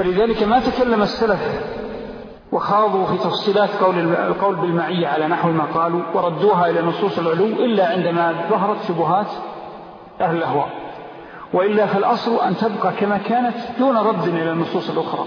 فلذلك ما تكلم السلف وخاضوا في تفصيلات القول بالمعية على نحو ما قالوا وردوها إلى نصوص العلو إلا عندما ظهرت شبهات أهل الأهواء، وإلا فالأصل أن تبقى كما كانت دون رد إلى النصوص الأخرى.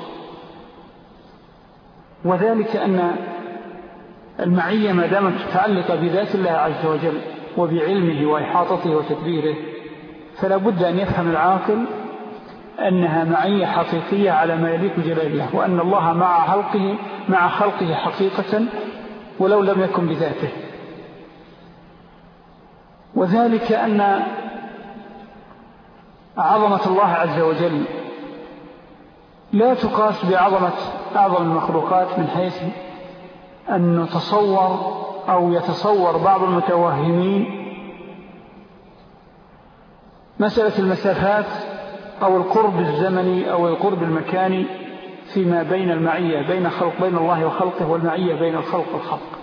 وذلك أن المعية ما دامت متعلقة بذات الله عز وجل وبعلمه وإحاطته وتدبيره، فلا بد أن يفهم العاقل أنها معية حقيقية على ما يليق بجلال الله، وأن الله مع خلقه حقيقة ولو لم يكن بذاته. وذلك أن عظمة الله عز وجل لا تقاس بعظمة أعظم المخلوقات، من حيث أن نتصور أو يتصور بعض المتوهمين مسألة المسافات أو القرب الزمني أو القرب المكاني فيما بين المعية بين الله وخلقه والمعية بين الخلق والخلق.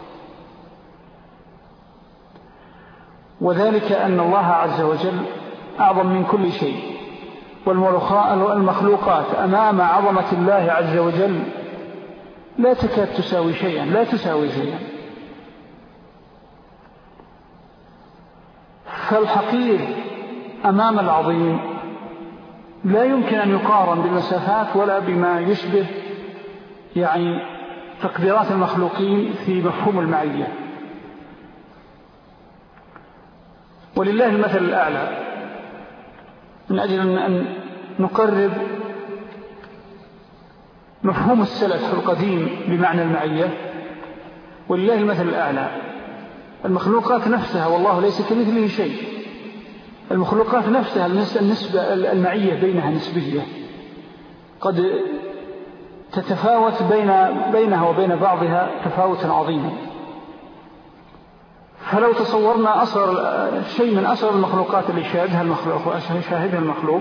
وذلك أن الله عز وجل أعظم من كل شيء، والمخلوقات أمام عظمة الله عز وجل لا تكاد تساوي شيئا، لا تساوي شيئا. فالحقير أمام العظيم لا يمكن أن يقارن بالمسافات ولا بما يشبه تقديرات المخلوقين في مفهوم المعية. ولله المثل الأعلى، من أجل أن نقرب مفهوم السلف القديم بمعنى المعية. ولله المثل الأعلى، المخلوقات نفسها والله ليس كمثله شيء، المخلوقات نفسها النسبة المعية بينها نسبية قد تتفاوت بينها وبين بعضها تفاوتا عظيما. فلو تصورنا شيء من أصغر المخلوقات اللي شاهدها المخلوق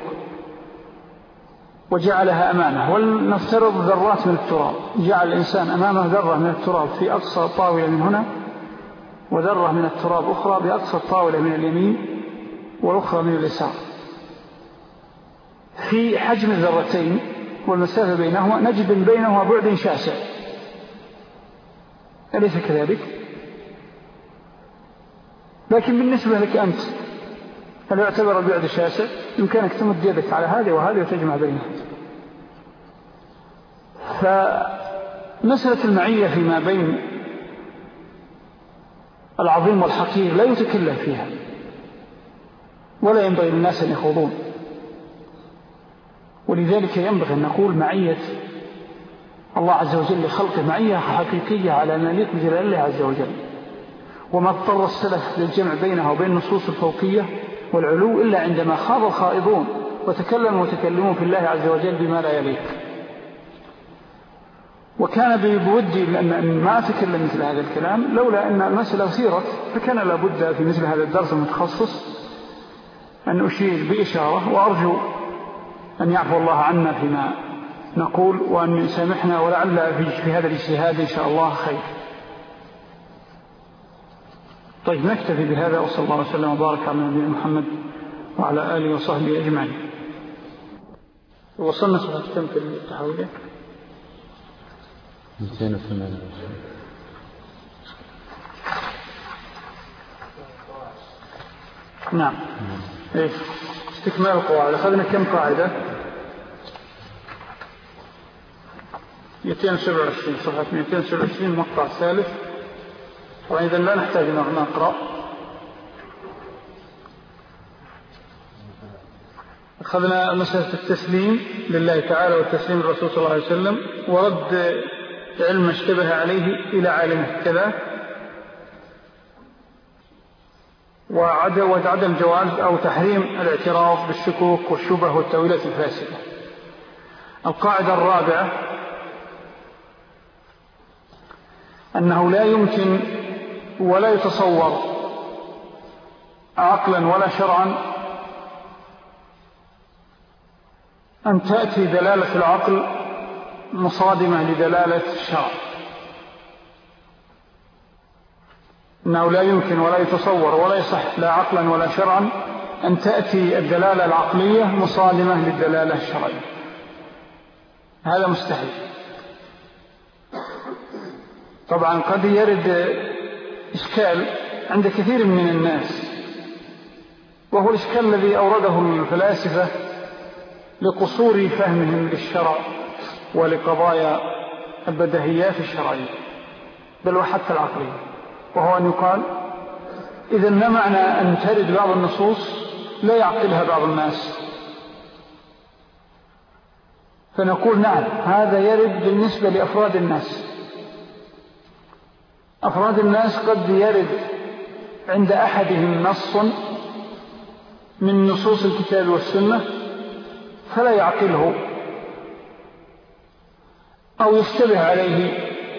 وجعلها أمامه، ولنفترض ذرات من التراب، جعل الإنسان أمامه ذرة من التراب في أقصى طاولة من هنا، وذرة من التراب أخرى بأقصى الطاولة من اليمين والأخرى من اليسار، في حجم الذرتين والمسافة بينهما نجد بينهما بعد شاسع، أليس كذلك؟ لكن بالنسبة لك أنت، هل يعتبر البعد الشاسع؟ يمكنك تمد يدك على هذه وهذه وتجمع بينها. فمسألة المعية فيما بين العظيم والحقير لا يتكلم فيها، ولا ينبغي للناس أن يخوضون. ولذلك ينبغي أن نقول معية الله عز وجل لخلقه معية حقيقية على ما يليق بجلال الله عز وجل. وما اضطر السلف للجمع بينها وبين النصوص الفوقية والعلو إلا عندما خاض الخائضون وتكلموا في الله عز وجل بما لا يليق. وكان بودي أن ما أتكلم مثل هذا الكلام لولا أن المسألة أثيرت، فكان لابد في مثل هذا الدرس المتخصص أن أشير بإشارة، وأرجو أن يعفو الله عنا فيما نقول وأن يسامحنا، ولعل في هذا الاجتهاد إن شاء الله خير. طيب، نكتفي بهذا، وصلى الله وسلم وبارك على نبينا محمد وعلى آله وصحبه أجمعين. وصلنا صفحة كم في التحويلة؟ 208. نعم. إيش استكمال القواعد؟ أخذنا كم قاعدة؟ 227، صفحة 227 مقطع ثالث. وإذا لا نحتاج أن نقرأ. أخذنا مسألة التسليم لله تعالى والتسليم للرسول صلى الله عليه وسلم، ورد علم اشتبه عليه إلى عالمه كذا، وعدم جواز أو تحريم الاعتراف بالشكوك والشبه والتأويلات الفاسدة. القاعدة الرابعة أنه لا يمكن ولا يتصور عقلا ولا شرعا أن تأتي دلالة العقل مصادمة لدلالة الشرع. أنه لا يمكن ولا يتصور ولا يصح لا عقلا ولا شرعا أن تأتي الدلالة العقلية مصادمة للدلالة الشرعية. هذا مستحيل. طبعا قد يرد إشكال عند كثير من الناس، وهو الإشكال الذي أورده الفلاسفة لقصور فهمهم للشرع ولقضايا البديهيات الشرعية بل وحتى العقلية، وهو أن يقال إذا ما معنى أن ترد بعض النصوص لا يعقلها بعض الناس؟ فنقول نعم، هذا يرد بالنسبة لأفراد الناس. أفراد الناس قد يرد عند أحدهم نص من نصوص الكتاب والسنة فلا يعقله أو يشتبه عليه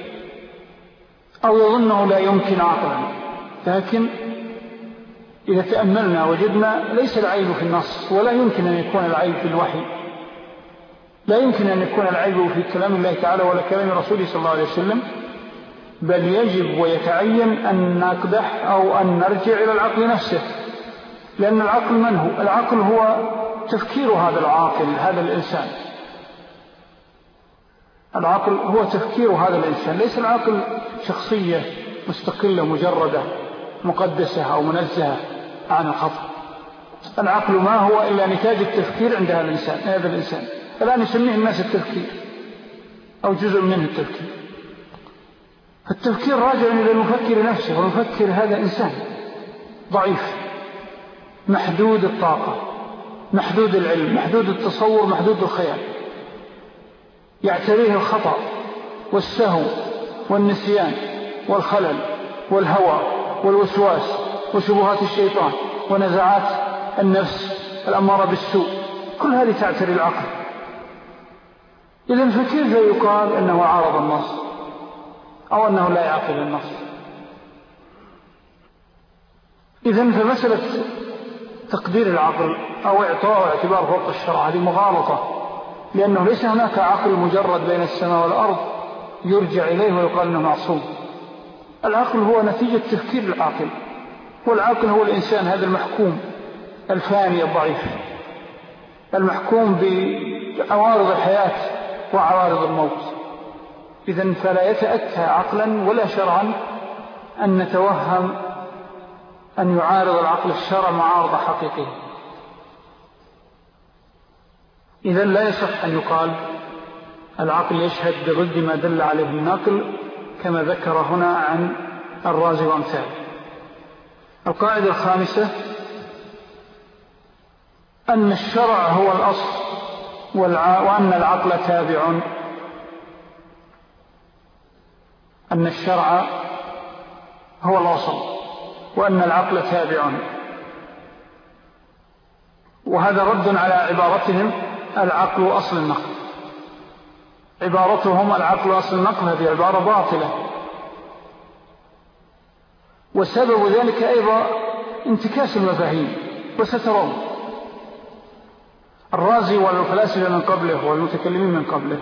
أو يظنه لا يمكن عقلا، لكن إذا تأملنا وجدنا ليس العيب في النص، ولا يمكن أن يكون العيب في الوحي، لا يمكن أن يكون العيب في كلام الله تعالى ولا كلام رسوله صلى الله عليه وسلم، بل يجب ويتعين أن نقدح أو أن نرجع إلى العقل نفسه. لأن العقل من هو؟ العقل هو تفكير هذا العاقل، هذا الإنسان. العقل هو تفكير هذا الإنسان، ليس العقل شخصية مستقلة مجردة مقدسة أو منزهة عن الخطأ. العقل ما هو إلا نتاج التفكير عند هذا الإنسان. الآن يسميه الناس التفكير أو جزء منه التفكير. التفكير راجع إلى المفكر نفسه، والمفكر هذا إنسان ضعيف محدود الطاقة، محدود العلم، محدود التصور، محدود الخيال، يعتريه الخطأ والسهو والنسيان والخلل والهوى والوسواس وشبهات الشيطان ونزعات النفس الأمارة بالسوء، كل هذه تعتري العقل. إذن فكيف يقال أنه عارض النص أو أنه لا يعقل النص؟ إذن فمسألة تقدير العقل أو إعطاء اعتبار فوق الشرع هذه مغالطة، لأنه ليس هناك عقل مجرد بين السماء والأرض يرجع إليه ويقال أنه معصوم. العقل هو نتيجة تفكير العاقل، والعاقل هو الإنسان هذا المحكوم الفاني الضعيف، المحكوم بعوارض الحياة وعوارض الموت. إذن فلا يتأتى عقلا ولا شرعا أن نتوهم أن يعارض العقل الشرع معارضة حقيقية. إذن لا يصح أن يقال العقل يشهد بضد ما دل عليه النقل كما ذكر هنا عن الرازي وأمثاله. القاعدة الخامسة أن الشرع هو الأصل وأن العقل تابع. أن الشرع هو الأصل وأن العقل تابع، وهذا رد على عبارتهم العقل أصل النقل. عبارتهم العقل أصل النقل هذه عبارة باطلة، وسبب ذلك أيضا انتكاس المفاهيم. وسترون الرازي والفلاسفة من قبله والمتكلمين من قبله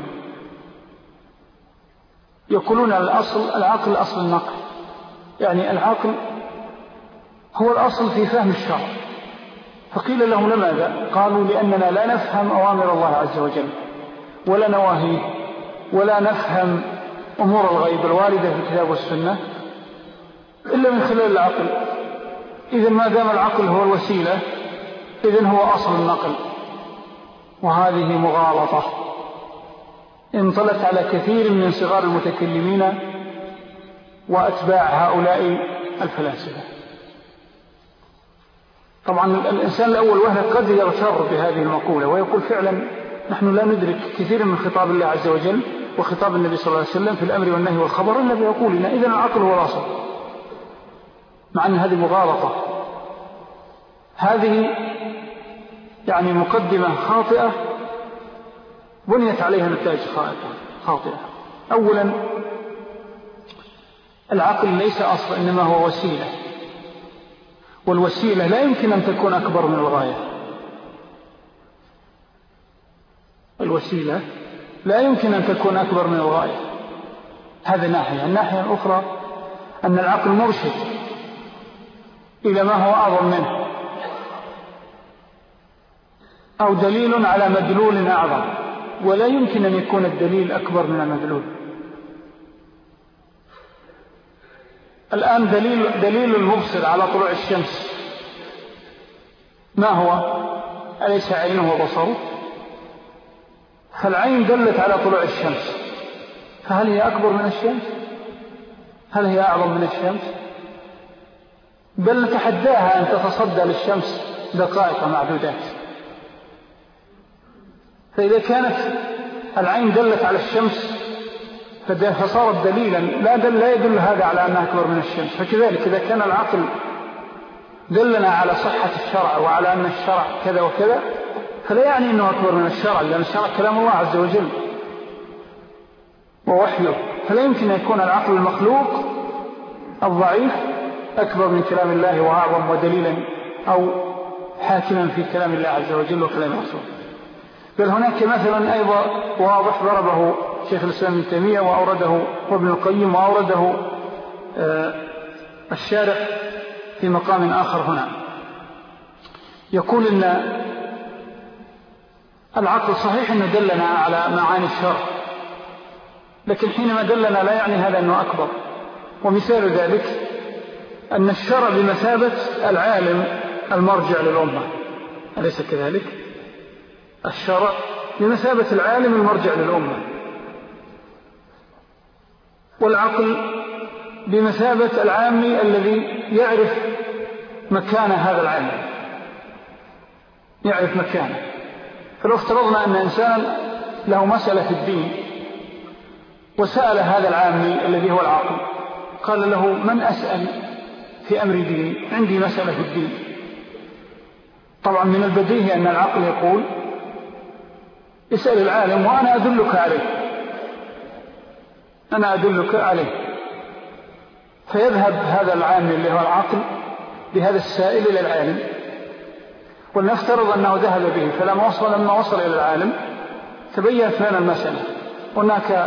يقولون العقل أصل النقل، يعني العقل هو الأصل في فهم الشرع. فقيل لهم لماذا؟ قالوا لأننا لا نفهم أوامر الله عز وجل ولا نواهيه، ولا نفهم أمور الغيب الواردة في الكتاب والسنة إلا من خلال العقل. إذن ما دام العقل هو الوسيلة إذن هو أصل النقل، وهذه مغالطة انطلت على كثير من صغار المتكلمين وأتباع هؤلاء الفلاسفة. طبعا الإنسان الأول وهله قد يغتر بهذه المقولة ويقول فعلا نحن لا ندرك كثير من خطاب الله عز وجل وخطاب النبي صلى الله عليه وسلم في الأمر والنهي والخبر إلا بيقول لنا إذن العقل هو الأصل، مع أن هذه مغالطة. هذه يعني مقدمة خاطئة بنيت عليها نتائج خاطئة. أولا العقل ليس أصل، إنما هو وسيلة، والوسيلة لا يمكن أن تكون أكبر من الغاية. الوسيلة لا يمكن أن تكون أكبر من الغاية. هذا ناحية. الناحية الأخرى أن العقل مرشد إلى ما هو أعظم منه، أو دليل على مدلول أعظم. ولا يمكن أن يكون الدليل أكبر من المدلول. الآن دليل المبصر على طلوع الشمس ما هو؟ أليس عينه وبصره؟ فالعين دلت على طلوع الشمس، فهل هي أكبر من الشمس؟ هل هي أعظم من الشمس؟ بل نتحداها أن تتصدى للشمس دقائق معدودات. فإذا كانت العين دلت على الشمس فصارت دليلا لا يدل هذا على أنها أكبر من الشمس. فكذلك إذا كان العقل دلنا على صحة الشرع وعلى أن الشرع كذا وكذا فلا يعني أنه أكبر من الشرع، لأن الشرع كلام الله عز وجل ووحيه، فلا يمكن أن يكون العقل المخلوق الضعيف أكبر من كلام الله وأعظم ودليلا أو حاكما في كلام الله عز وجل وكلام رسوله. بل هناك مثلا أيضا واضح ضربه شيخ الإسلام ابن تيمية وأورده وابن القيم وأورده الشارح في مقام آخر هنا، يقول إن العقل صحيح أنه دلنا على معاني الشرع، لكن حينما دلنا لا يعني هذا أنه أكبر. ومثال ذلك أن الشرع بمثابة العالم المرجع للأمة، أليس كذلك؟ الشرع بمثابة العالم المرجع للأمة، والعقل بمثابة العامي الذي يعرف مكان هذا العالم، يعرف مكانه. فلو افترضنا أن إنسانا له مسألة في الدين وسأل هذا العامي الذي هو العاقل، قال له: من أسأل في أمر ديني؟ عندي مسألة في الدين. طبعا من البديهي أن العقل يقول: اسأل العالم وأنا أدلك عليه، أنا أدلك عليه. فيذهب هذا العامي اللي هو العقل بهذا السائل إلى العالم، ولنفترض أنه ذهب به، فلما وصل إلى العالم تبينت لنا المسألة، هناك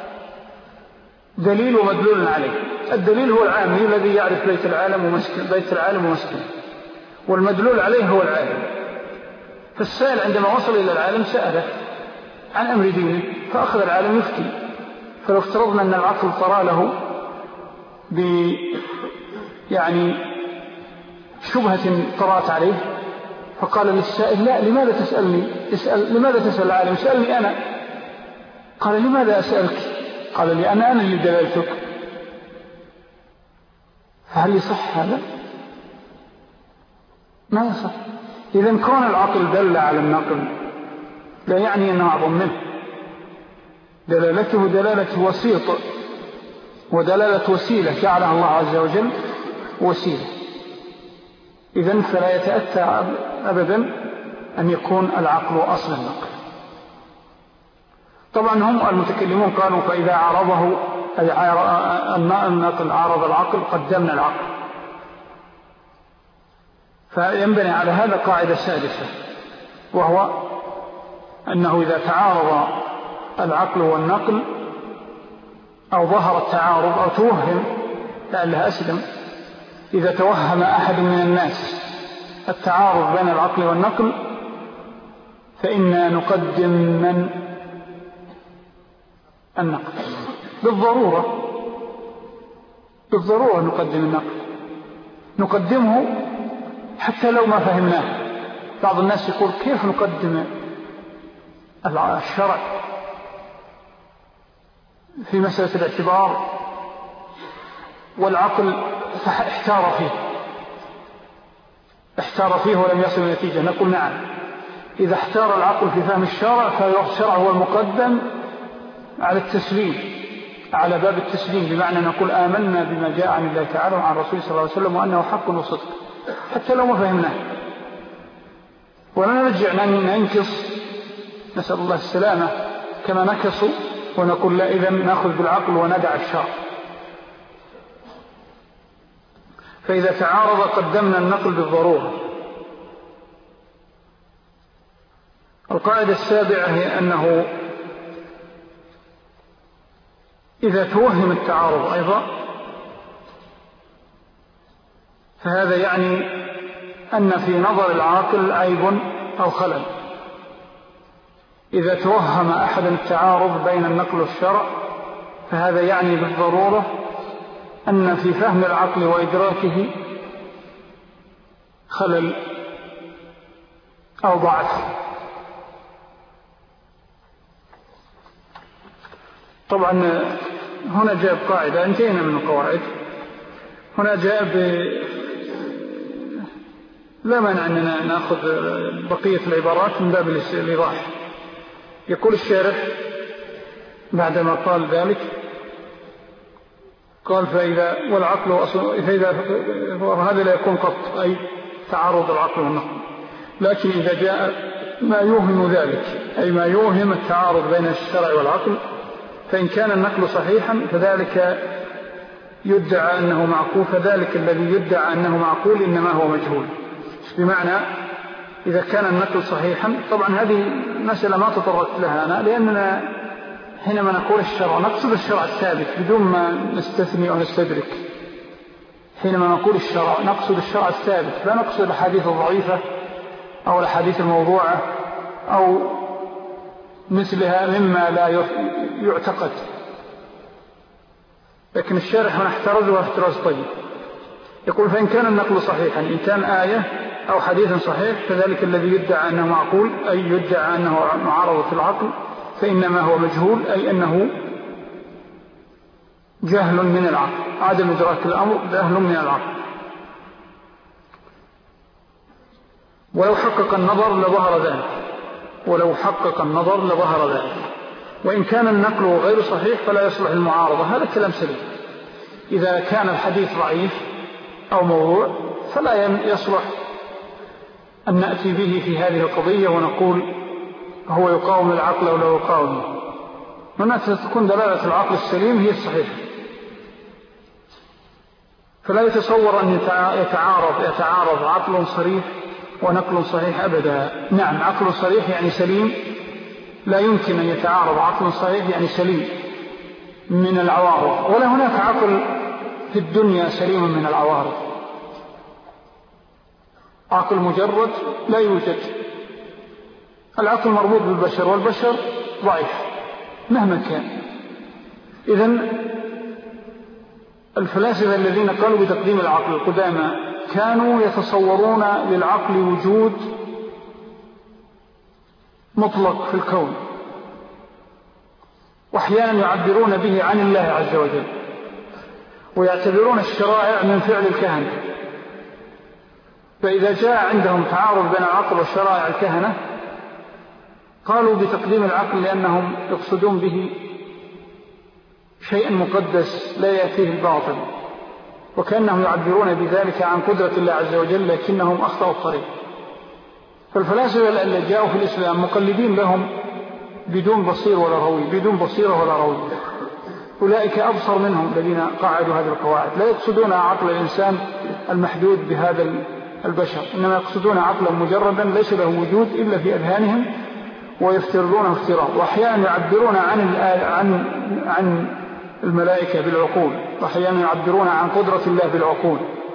دليل ومدلول عليه. الدليل هو العامي الذي يعرف بيت العالم ومسكنه، والمدلول عليه هو العالم. فالسائل عندما وصل إلى العالم سأله عن أمر دينه، فأخذ العالم يفتي. فلو افترضنا أن العقل طرى له يعني شبهة طرأت عليه، فقال للسائل: لا، لماذا تسألني؟ لماذا تسأل العالم؟ اسألني أنا. قال: لماذا أسألك؟ قال: لأن أنا اللي دللتك. فهل يصح هذا؟ ما يصح. إذن كون العقل دل على النقل لا يعني أنه أعظم منه، دلالته دلالة وسيط ودلالة وسيلة جعلها الله عز وجل وسيلة. إذن فلا يتأتى أبدا أن يكون العقل أصل النقل. طبعا هم المتكلمون قالوا: فإذا عارضه النقل عارض العقل قدمنا العقل. فينبني على هذا قاعدة سادسة، وهو أنه إذا تعارض العقل والنقل أو ظهر التعارض أو توهم، لعلها أسلم، إذا توهم أحد من الناس التعارض بين العقل والنقل فإنا نقدم من النقل بالضرورة نقدم النقل، نقدمه حتى لو ما فهمناه. بعض الناس يقول: كيف نقدم الشرع في مسألة الاعتبار والعقل احتار فيه ولم يصل النتيجة؟ نقول: نعم، إذا احتار العقل في فهم الشرع فالشرع هو المقدم على التسليم، على باب التسليم، بمعنى نقول: آمنا بما جاء عن الله تعالى وعن رسوله صلى الله عليه وسلم وأنه حق وصدق، حتى لو ما فهمناه. ولا نرجع ننكص، نسأل الله السلامة، كما نكصوا ونقول: لا، إذن نأخذ بالعقل وندع الشرع. فإذا تعارض قدمنا النقل بالضرورة. القاعدة السابعة هي أنه إذا توهم التعارض أيضا فهذا يعني أن في نظر العاقل عيب أو خلل، إذا توهم أحد التعارض بين النقل والشرع فهذا يعني بالضرورة أن في فهم العقل وإدراكه خلل أو ضعف. طبعا هنا جاء قاعدة، انتهينا من القواعد. هنا جاء لا مانع أننا نأخذ بقية العبارات من باب الإيضاح. يقول الشارح بعدما قال ذلك، قال فإذا والعقل هذا لا يكون قط، أي تعارض العقل والنقل، لكن إذا جاء ما يوهم ذلك، أي ما يوهم التعارض بين الشرع والعقل، فإن كان النقل صحيحا فذلك يدعى أنه معقول، فذلك الذي يدعى أنه معقول إنما هو مجهول. بمعنى إذا كان النقل صحيحا، طبعا هذه مسألة ما تطرقت لها أنا، لأننا حينما نقول الشرع نقصد الشرع الثابت بدون ما نستثني أو نستدرك. حينما نقول الشرع نقصد الشرع الثابت، لا نقصد الحديث الضعيفة أو الحديث الموضوعة أو مثلها مما لا يعتقد. لكن الشارح من احترزه احتراز طيب، يقول فإن كان النقل صحيحا، إن كان آية أو حديث صحيح، فذلك الذي يدعى أنه معقول، أي يدعى أنه معارضة في العقل، فإنما هو مجهول، أي أنه جهل من العقل، عدم إدراك الأمر جهل من العقل. ولو حقق النظر لظهر ذلك، ولو حقق النظر لظهر ذلك. وإن كان النقل غير صحيح فلا يصلح المعارضة. هذا كلام سليم. إذا كان الحديث ضعيف أو موضوع فلا يصلح أن نأتي به في هذه القضية ونقول هو يقاوم العقل أو لا يقاومه. هنا تكون دلالة العقل السليم هي الصحيحة. فلا يتصور أن يتعارض عقل صريح ونقل صحيح أبدا. نعم، عقل صريح يعني سليم، لا يمكن أن يتعارض عقل صحيح يعني سليم من العوارض، ولا هناك عقل في الدنيا سليم من العوارض. عقل مجرد لا يوجد. العقل مربوط بالبشر، والبشر ضعيف مهما كان. إذن الفلاسفة الذين قالوا بتقديم العقل القدامى كانوا يتصورون للعقل وجود مطلق في الكون، وأحيانا يعبرون به عن الله عز وجل، ويعتبرون الشرائع من فعل الكهنة. فإذا جاء عندهم تعارض بين العقل وشرائع الكهنة قالوا بتقديم العقل، لأنهم يقصدون به شيء مقدس لا يأتيه الباطل، وكأنهم يعبرون بذلك عن قدرة الله عز وجل، لكنهم أخطأوا الطريق. فالفلاسفة اللي جاءوا في الإسلام مقلدين لهم بدون بصير ولا روي، بدون بصيرة ولا روي. أولئك أبصر منهم الذين قاعدوا هذه القواعد، لا يقصدون عقل الإنسان المحدود بهذا البشر، إنما يقصدون عقلا مجردا ليس له وجود إلا في أذهانهم، ويفترضونه افتراض. وأحيانا يعبرون عن الملائكة بالعقول، وأحيانا يعبرون عن قدرة الله بالعقول.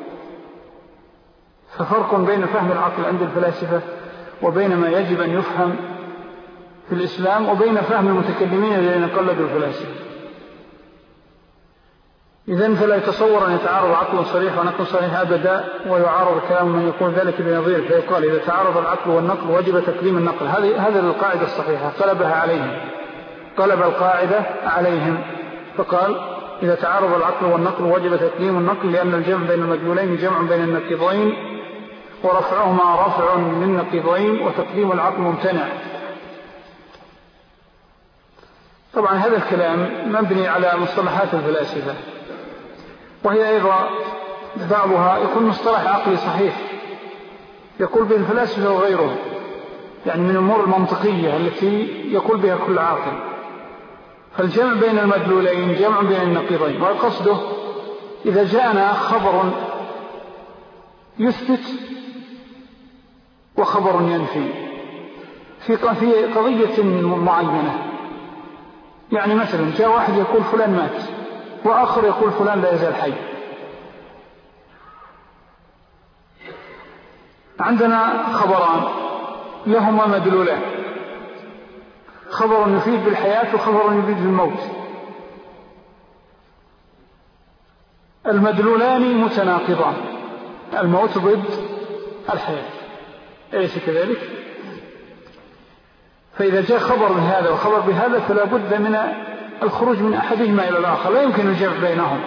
ففرق بين فهم العقل عند الفلاسفة وبين ما يجب أن يفهم في الإسلام، وبين فهم المتكلمين الذين قلدوا الفلاسفة. إذن فلا يتصور أن يتعارض عقل صريح ونقل صريح أبدا، ويعارض كلام من يقول ذلك بنظير، فيقال إذا تعارض العقل والنقل وجب تقديم النقل. هذه القاعدة الصحيحة قلبها عليهم، قلب القاعدة عليهم، فقال إذا تعارض العقل والنقل وجب تقديم النقل، لأن الجمع بين المدلولين جمع بين النقيضين، ورفعهما رفع من نقيضين، وتقديم العقل ممتنع. طبعا هذا الكلام مبني على مصطلحات الفلاسفة، وهي أيضا بعضها يكون مصطلح عقلي صحيح يقول به الفلاسفة وغيرهم، يعني من الأمور المنطقية التي يقول بها كل عاقل. فالجمع بين المدلولين جمع بين النقيضين، وقصده إذا جاءنا خبر يثبت وخبر ينفي في قضية معينة، يعني مثلا جاء واحد يقول فلان مات، وآخر يقول فلان لا يزال حي. عندنا خبران لهما مدلولان، خبر يفيد بالحياة وخبر يفيد بالموت. المدلولان متناقضان، الموت ضد الحياة، أليس كذلك؟ فإذا جاء خبر بهذا وخبر بهذا فلا بد من الخروج من أحدهما إلى الآخر، لا يمكن الجمع بينهم،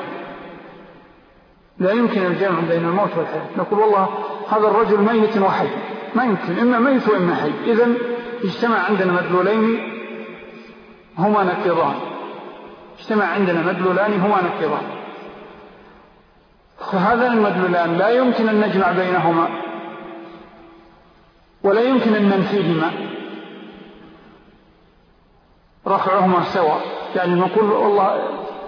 لا يمكن الجمع بين الموت والحياة. نقول والله هذا الرجل ميت وحي، ما يمكن، إما ميت وإما حي. إذن اجتمع عندنا مدلولين هما نقيضان، اجتمع عندنا مدلولان هما نقيضان، فهذان المدلولان لا يمكن أن نجمع بينهما ولا يمكن أن ننفيهما، رفعهما سواء. يعني نقول والله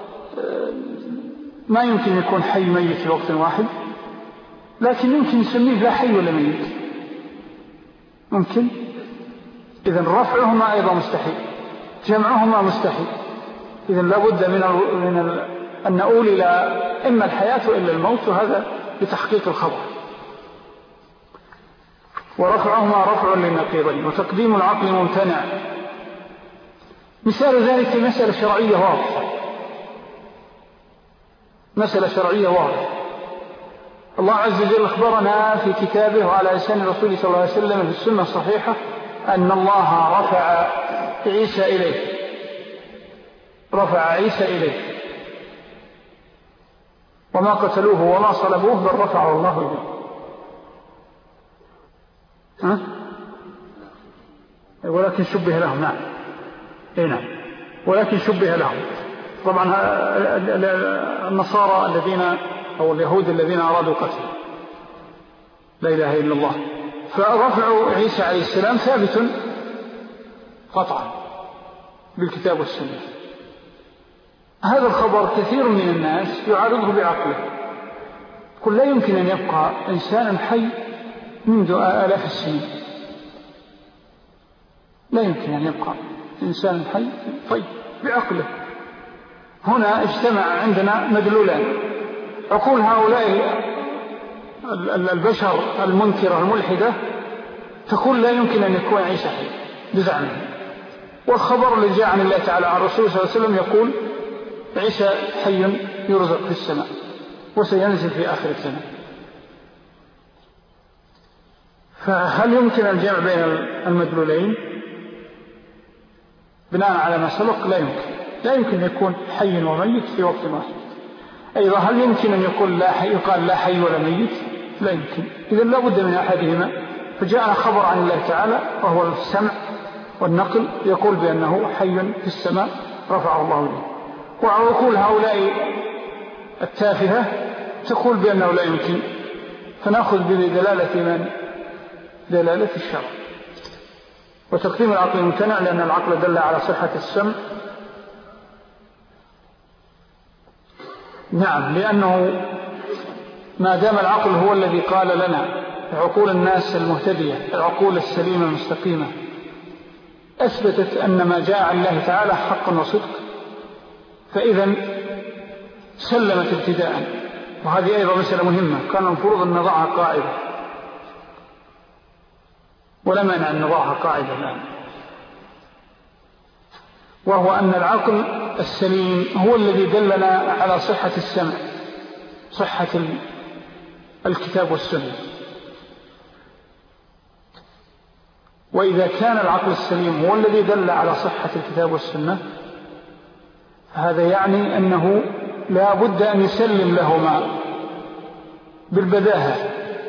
ما يمكن يكون حي ميت في وقت واحد، لكن يمكن نسميه لا حي ولا ميت، ممكن. إذن رفعهما أيضا مستحيل، جمعهما مستحيل. إذن لابد من أن نقول إلى إما الحياة وإلا الموت، وهذا لتحقيق الخبر. ورفعهما رفع للنقيضين، وتقديم العقل ممتنع. مثال ذلك مسألة شرعية واضحة، مسألة شرعية واضحة. الله عز وجل أخبرنا في كتابه وعلى لسان رسوله صلى الله عليه وسلم في السنة الصحيحة أن الله رفع عيسى إليه، رفع عيسى إليه، وما قتلوه وما صلبوه بل رفعه الله إليه. ولكن شبه لهم. نعم، نعم، ولكن شبه لهم. طبعا النصارى الذين أو اليهود الذين أرادوا قتله، لا إله إلا الله. فرفع عيسى عليه السلام ثابت قطعا بالكتاب والسنة. هذا الخبر كثير من الناس يعارضه بعقله، قل لا يمكن أن يبقى إنسان حي منذ آلاف السنين، لا يمكن أن يبقى إنسان حي. طيب بعقله. هنا اجتمع عندنا مدلولان، عقول هؤلاء البشر المنكرة الملحدة تقول لا يمكن أن يكون عيسى حي بزعمه، والخبر اللي جاء عن الله تعالى عن الرسول صلى الله عليه وسلم يقول عيسى حي يرزق في السماء وسينزل في آخر السنة. فهل يمكن الجمع بين المدلولين بناء على ما سبق؟ لا يمكن، لا يمكن يكون حي وميت في وقت واحد. أيضا هل يمكن أن يقال لا حي ولا ميت؟ لا يمكن. إذن لا بد من أحدهما. فجاءنا خبر عن الله تعالى وهو السمع والنقل يقول بأنه حي في السماء رفعه الله إليه، وعقول هؤلاء التافهة تقول بأنه لا يمكن، فنأخذ بدلالة من؟ دلالة الشرع. وتقديم العقل ممتنع لأن العقل دل على صحة السمع. نعم، لأنه ما دام العقل هو الذي قال لنا، عقول الناس المهتدية، العقول السليمة المستقيمة، أثبتت أن ما جاء عن الله تعالى حق وصدق، فإذا سلمت ابتداء. وهذه أيضا مسألة مهمة كان المفروض أن نضعها قاعدة، ولا مانع أن نضعها قاعدة الآن، وهو أن العقل السليم هو الذي دلنا على صحة السمع، صحة الكتاب والسنة. وإذا كان العقل السليم هو الذي دل على صحة الكتاب والسنة، فهذا يعني أنه لا بد أن يسلم لهما بالبداهة،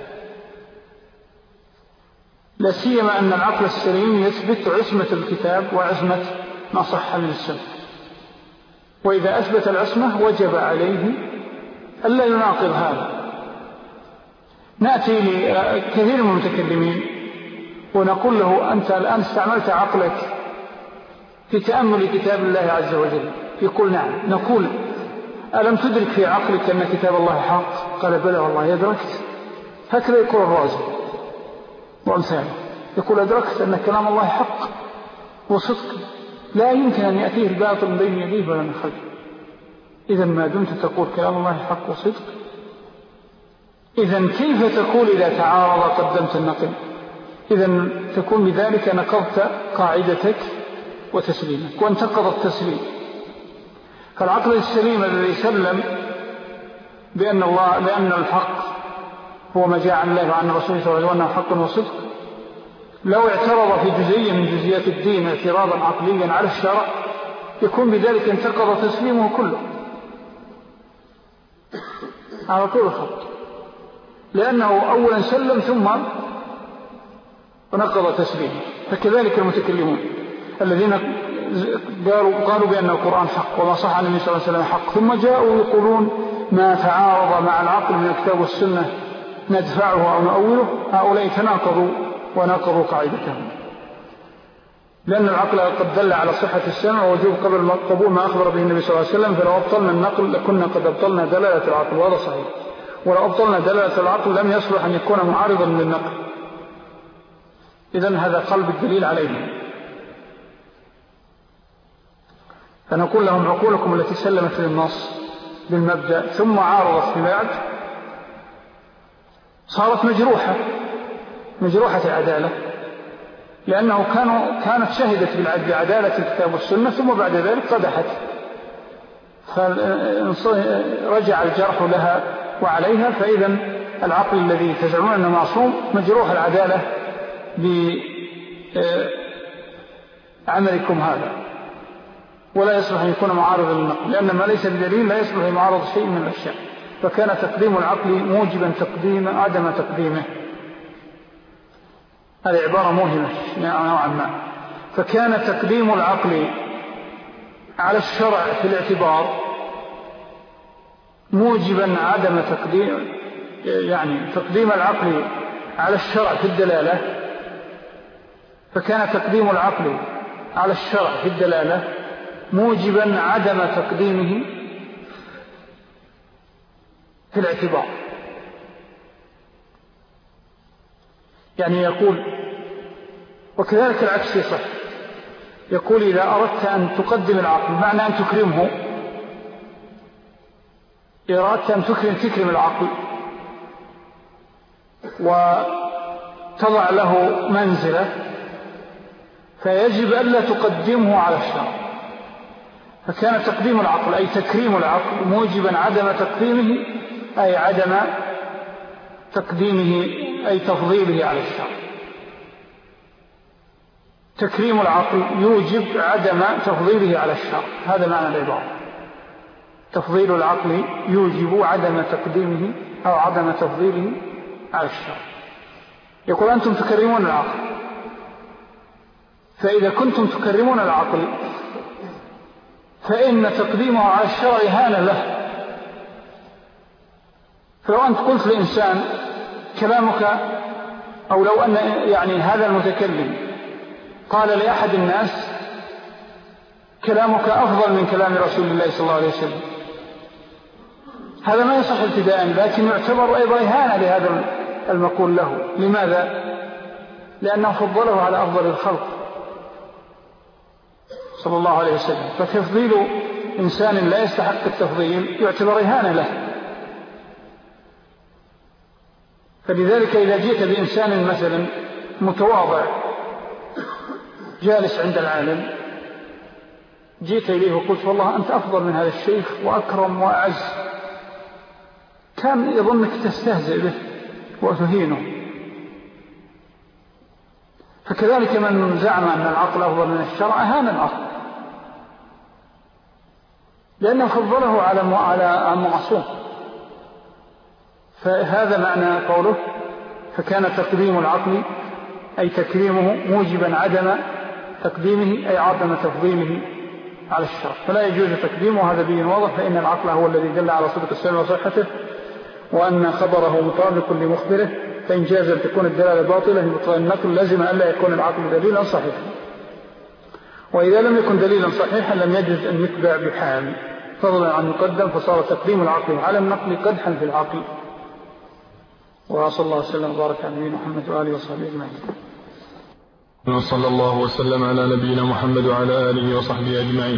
لا سيما أن العقل السليم يثبت عصمة الكتاب وعصمة ما صح من السنة. وإذا أثبت العصمة وجب عليه ألا يناقض هذا. نأتي لكثير من المتكلمين ونقول له أنت الآن استعملت عقلك في تأمل كتاب الله عز وجل. يقول نعم. نقول ألم تدرك في عقلك أن كتاب الله حق؟ قال بلى والله أدركت. هكذا يقول الرازي وأمثاله، يقول أدركت أن كلام الله حق وصدق، لا يمكن أن يأتيه الباطل من بين يديه ولا من خلفه. إذن ما دمت تقول كلام الله حق وصدق، إذن كيف تقول إذا تعارض قدمت النقل؟ إذن تكون بذلك نقضت قاعدتك وتسليمك وانتقض التسليم. فالعقل السليم الذي سلم بأن الحق هو ما جاء عن الله وعن رسوله صلى الله عليه وسلم وأنه حق وصدق، لو اعترض في جزئية من جزئيات الدين اعتراضا عقليا على الشرع يكون بذلك انتقض تسليمه كله على طول الخط، لأنه أولا سلم ثم نقض تسليمه. فكذلك المتكلمون الذين قالوا بأن القرآن حق وما صح عن النبي صلى الله عليه وسلم حق، ثم جاءوا يقولون ما تعارض مع العقل من الكتاب والسنة ندفعه أو نؤوله، هؤلاء تناقضوا وناقضوا قاعدتهم، لأن العقل قد دل على صحة السمع ووجوب قبول ما أخبر به النبي صلى الله عليه وسلم، فلو أبطلنا النقل لكنا قد أبطلنا دلالة العقل، وهذا صحيح. ولو أبطلنا دلالة العقل لم يصلح أن يكون معارضا للنقل، إذن هذا قلب الدليل عليهم. فنقول لهم عقولكم التي سلمت للنص بالمبدأ ثم عارضت في بعد صارت مجروحة العدالة، لأنه كانت شهدت بعدالة الكتاب والسنة ثم بعد ذلك قدحت، فرجع الجرح لها وعليها. فإذا العقل الذي تزعمون أنه معصوم مجروح العدالة بعملكم هذا، ولا يصلح أن يكون معارضا للنقل، لأن ما ليس بدليل لا يصلح لمعارض شيء من الأشياء. فكان تقديم العقل موجبا عدم تقديمه. هذه عبارة موهمة نوعا ما. فكان تقديم العقل على الشرع في الاعتبار موجبا عدم تقديم، يعني تقديم العقل على الشرع في الدلالة، فكان تقديم العقل على الشرع في الدلالة موجبا عدم تقديمه في الاعتبار. يعني يقول وكذلك العكس يصح، يقول إذا أردت أن تقدم العقل معنى أن تكرمه، إذا أردت أن تكرم العقل وتضع له منزلة فيجب ألا تقدمه على الشرع. فكان تقديم العقل أي تكريم العقل موجبا عدم تقديمه، أي عدم تقديمه أي تفضيله على الشرع. تكريم العقل يوجب عدم تفضيله على الشرع، هذا معنى العبارة. تفضيل العقل يوجب عدم تقديمه أو عدم تفضيله على الشرع. يقول أنتم تكرمون العقل، فإذا كنتم تكرمون العقل فإن تقديمه على الشرع إهانة له. فلو أنت قلت لإنسان كلامك، أو لو أن يعني هذا المتكلم قال لأحد الناس كلامك أفضل من كلام رسول الله صلى الله عليه وسلم، هذا ما يصح ابتداء، لكن يعتبر أيضا إهانة لهذا المقول له. لماذا؟ لأنه فضله على أفضل الخلق صلى الله عليه وسلم. فتفضيل إنسان لا يستحق التفضيل يعتبر إهانة له. فلذلك إذا جئت بإنسان مثلا متواضع جالس عند العالم، جئت إليه وقلت والله أنت أفضل من هذا الشيخ وأكرم وأعز، كان يظنك تستهزئ به وتهينه. فكذلك من زعم أن العقل أفضل من الشرع أهان العقل، لأنه فضله على المعصوم. فهذا معنى قوله فكان تقديم العقل أي تكريمه موجبا عدم تقديمه أي عدم تفضيله على الشرع. فلا يجوز تقديمه، هذا بين واضح، فإن العقل هو الذي دل على صدق السمع وصحته، وأن خبره مطابق لمخبره، فإن جاز أن تكون الدلالة باطلة بطلان النقل لازم أن لا يكون العقل دليلا صحيحا، وإذا لم يكن دليلا صحيحا لم يجوز أن يتبع بحال فضلا عن مقدم، فصار تقديم العقل على النقل قدحا في العقل. وصلى الله وسلم وبارك على نبينا محمد وآله وصحبه أجمعين. وصلى الله وسلم على نبينا محمد وعلى آله وصحبه أجمعين.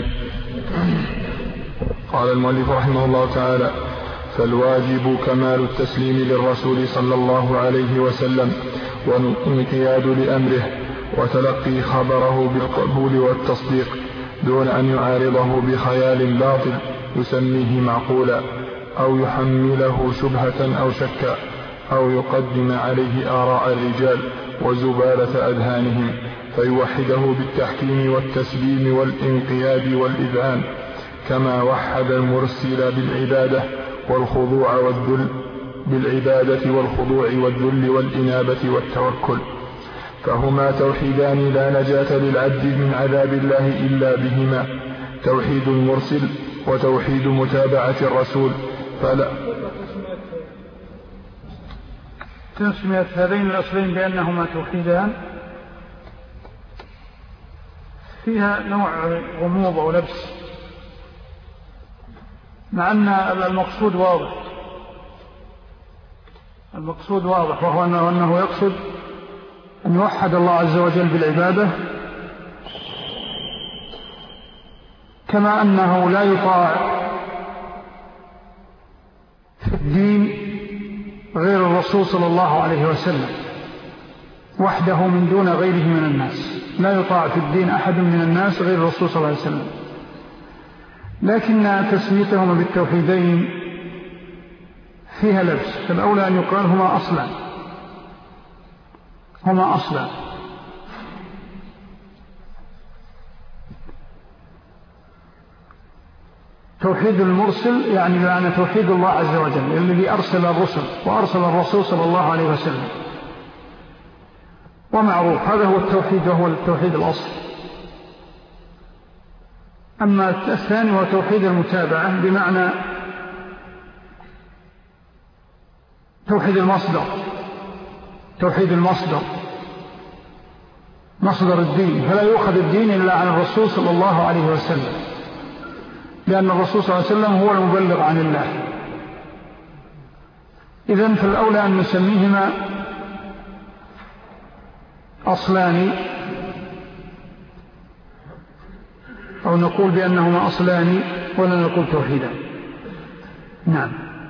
قال المؤلف رحمه الله تعالى: فالواجب كمال التسليم للرسول صلى الله عليه وسلم والانقياد لأمره، وتلقي خبره بالقبول والتصديق دون أن يعارضه بخيال باطل يسميه معقولا أو يحمله شبهة أو شكا أو يقدم عليه آراء الرجال وزبالة أذهانهم فيوحده بالتحكيم والتسليم والانقياد والإذعان، كما وحد المرسل بالعبادة والخضوع والذل والإنابة والتوكل، فهما توحيدان لا نجاة للعبد من عذاب الله إلا بهما، توحيد المرسل وتوحيد متابعة الرسول. فلا تسمية هذين الأصلين بأنهما توحيدان فيها نوع غموض أو لبس، مع أن المقصود واضح، وهو أنه يقصد أن يوحد الله عز وجل بالعبادة، كما أنه لا يطاع في الدين غير الرسول صلى الله عليه وسلم وحده من دون غيره من الناس، لا يطاع في الدين أحد من الناس غير الرسول صلى الله عليه وسلم. لكن تسميتهما بالتوحيدين فيها لبس، فالأولى أن يقال هما أصلا. توحيد المرسل يعني توحيد الله عز وجل الذي أرسل الرسل وأرسل الرسول صلى الله عليه وسلم، ومعروف هذا هو التوحيد وهو التوحيد الأصل. أما الثاني هو توحيد المتابعة بمعنى توحيد المصدر مصدر الدين، فلا يؤخذ الدين إلا عن الرسول صلى الله عليه وسلم، لأن الرسول صلى الله عليه وسلم هو المبلغ عن الله. إذن فالأولى أن نسميهما أصلان، أو نقول بأنهما أصلان ولا نقول توحيدا. نعم.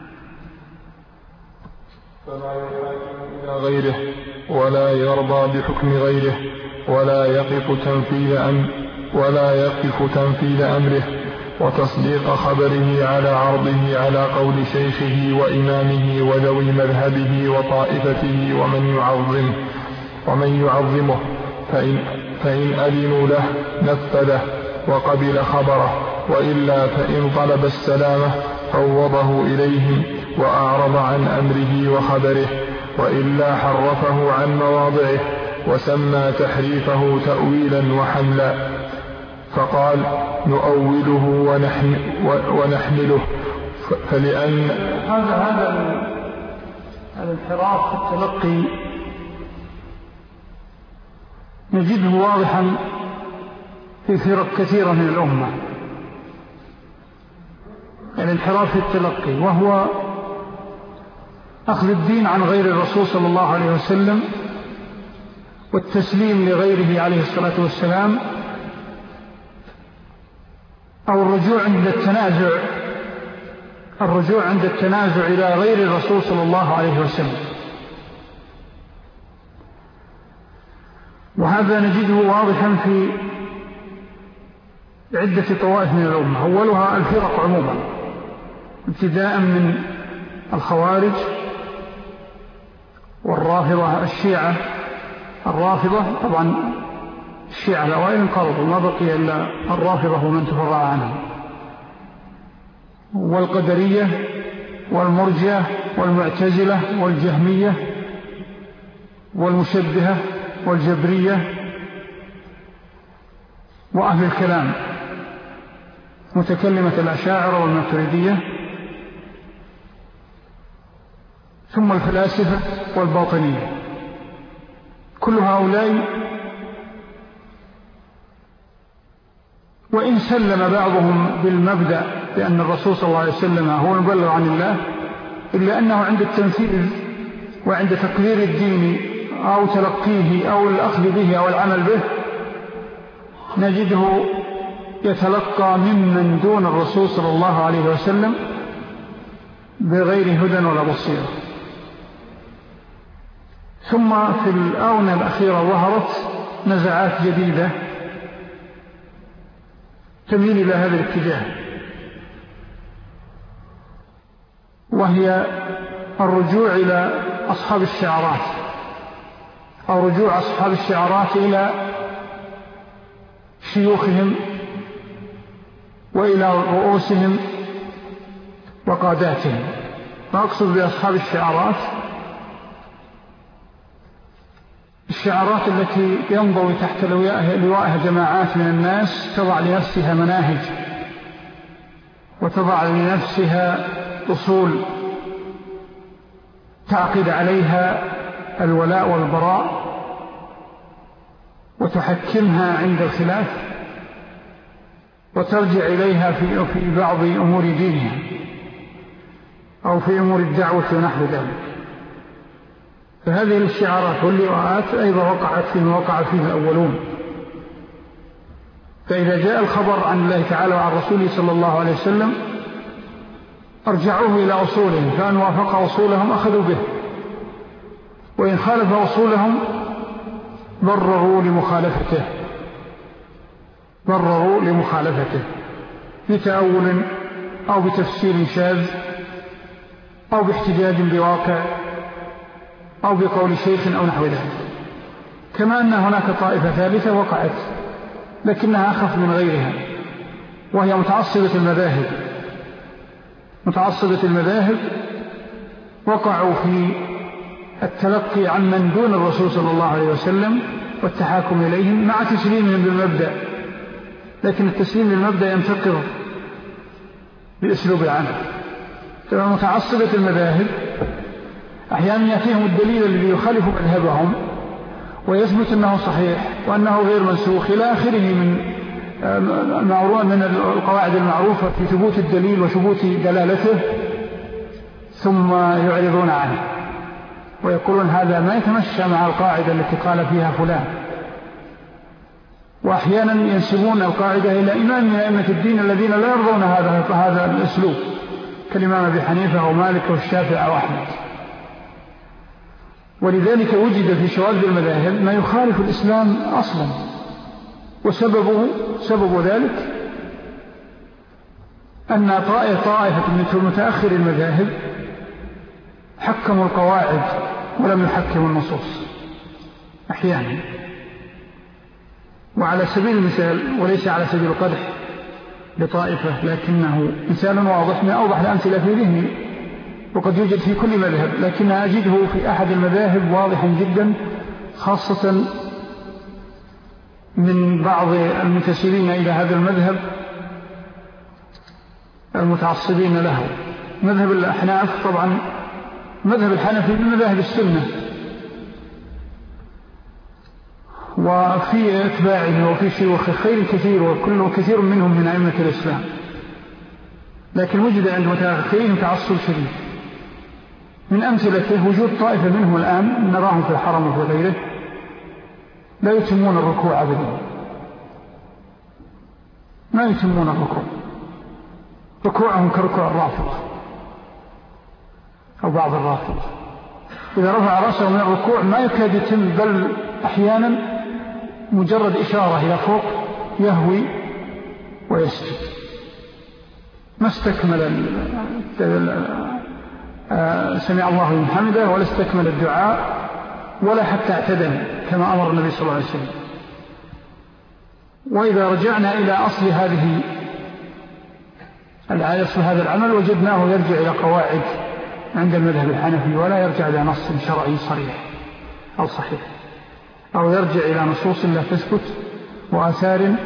فلا يحاكم إلى غيره ولا يرضى بحكم غيره ولا يقف تنفيذ أمره وتصديق خبره على عرضه على قول شيخه وإمامه وذوي مذهبه وطائفته ومن يعظمه فإن أذنوا له نفذه وقبل خبره، وإلا فإن طلب السلامة فوضه إليهم وأعرض عن أمره وخبره، وإلا حرفه عن مواضعه وسمى تحريفه تأويلا وحملا، فقال نؤوله ونحمله. فلأن هذا الانحراف في التلقي نجده واضحا في فرق كثيرة من الأمة، الانحراف في التلقي، وهو أخذ الدين عن غير الرسول صلى الله عليه وسلم والتسليم لغيره عليه الصلاة والسلام، أو الرجوع عند التنازع إلى غير الرسول صلى الله عليه وسلم. وهذا نجده واضحا في عدة طوائف من الأمة، أولها الفرق عموما، ابتداء من الخوارج والرافضة، الشيعة الرافضة، طبعا الشيعة الأوائل انقرضوا، ما بقي إلا الرافضة ومن تفرع عنهم، والقدرية والمرجئة والمعتزلة والجهمية والمشبهة والجبرية وأهل الكلام، متكلمة الأشاعرة والماتريدية، ثم الفلاسفة والباطنية. كل هؤلاء وإن سلم بعضهم بالمبدأ بأن الرسول صلى الله عليه وسلم هو المبلغ عن الله، إلا أنه عند التنفيذ وعند تقرير الدين أو تلقيه أو الأخذ به أو العمل به نجده يتلقى ممن دون الرسول صلى الله عليه وسلم بغير هدى ولا بصيرة. ثم في الآونة الأخيرة ظهرت نزعات جديدة تميل إلى هذا الاتجاه، وهي الرجوع إلى أصحاب الشعارات، أو رجوع أصحاب الشعارات إلى شيوخهم وإلى رؤوسهم وقاداتهم. وأقصد بأصحاب الشعارات الشعارات التي ينضوي تحت لوائها جماعات من الناس تضع لنفسها مناهج وتضع لنفسها أصول تعقد عليها الولاء والبراء وتحكمها عند الخلاف وترجع إليها في بعض أمور دينها أو في أمور الدعوة ونحو ذلك. فهذه الشعارات واللواءات أيضا وقعت فيما وقع فيه الأولون. فإذا جاء الخبر عن الله تعالى وعن رسوله صلى الله عليه وسلم أرجعوه إلى أصولهم، فأن وافق أصولهم أخذوا به، وإن خالف أصولهم ضرروا لمخالفته بتأول أو بتفسير شاذ أو باحتجاج بواقع أو بقول شيخ أو نحو ذلك. كما أن هناك طائفة ثالثة وقعت لكنها أخف من غيرها، وهي متعصبة المذاهب وقعوا في التلقي عن من دون الرسول صلى الله عليه وسلم والتحاكم إليهم مع تسليمهم بالمبدأ، لكن التسليم بالمبدأ ينتقض بأسلوب العمل. فمتعصبة المذاهب أحيانا يأتيهم الدليل الذي يخالف مذهبهم ويثبت أنه صحيح وأنه غير منسوخ إلى آخره من القواعد المعروفة في ثبوت الدليل وثبوت دلالته، ثم يعرضون عنه ويقولون هذا ما يتمشى مع القاعدة التي قال فيها فلان. وأحيانا ينسبون القاعدة إلى إمام من أئمة الدين الذين لا يرضون هذا الأسلوب، كالإمام أبي حنيفة ومالك والشافعي وأحمد. ولذلك وجد في شواذ المذاهب ما يخالف الإسلام أصلا، وسبب ذلك أن طائفة من متأخر المذاهب حكموا القواعد ولم يحكموا النصوص أحيانا. وعلى سبيل المثال، وليس على سبيل القدح لطائفة، لكنه مثال واضح من أوضح الأمثلة في ذهني، وقد يوجد في كل مذهب، لكن أجده في أحد المذاهب واضحا جدا، خاصة من بعض المنتسبين إلى هذا المذهب المتعصبين له. مذهب الأحناف طبعا مذهب الحنفي من مذاهب السنة، وفي أتباعه وفي شيوخ خير كثير، وكل كثير منهم من أئمة الإسلام، لكن وجد عند متأخرين تعصب شديد. من أمثلته وجود طائفة منهم الآن نراهم في الحرم وفي غيره لا يتمون الركوع أبدا، ما يتمون الركوع، ركوعهم كركوع الرافضة أو بعض الرافضة، إذا رفع رأسه من الركوع ما يكاد يتم، بل أحيانا مجرد إشارة إلى فوق يهوي ويسجد، ما استكمل سمع الله لمن حمده، ولا استكمل الدعاء، ولا حتى اعتدل كما أمر النبي صلى الله عليه وسلم. وإذا رجعنا إلى أصل هذا العمل وجدناه يرجع إلى قواعد عند المذهب الحنفي، ولا يرجع إلى نص شرعي صريح أو صحيح، أو يرجع إلى نصوص لا تثبت وآثار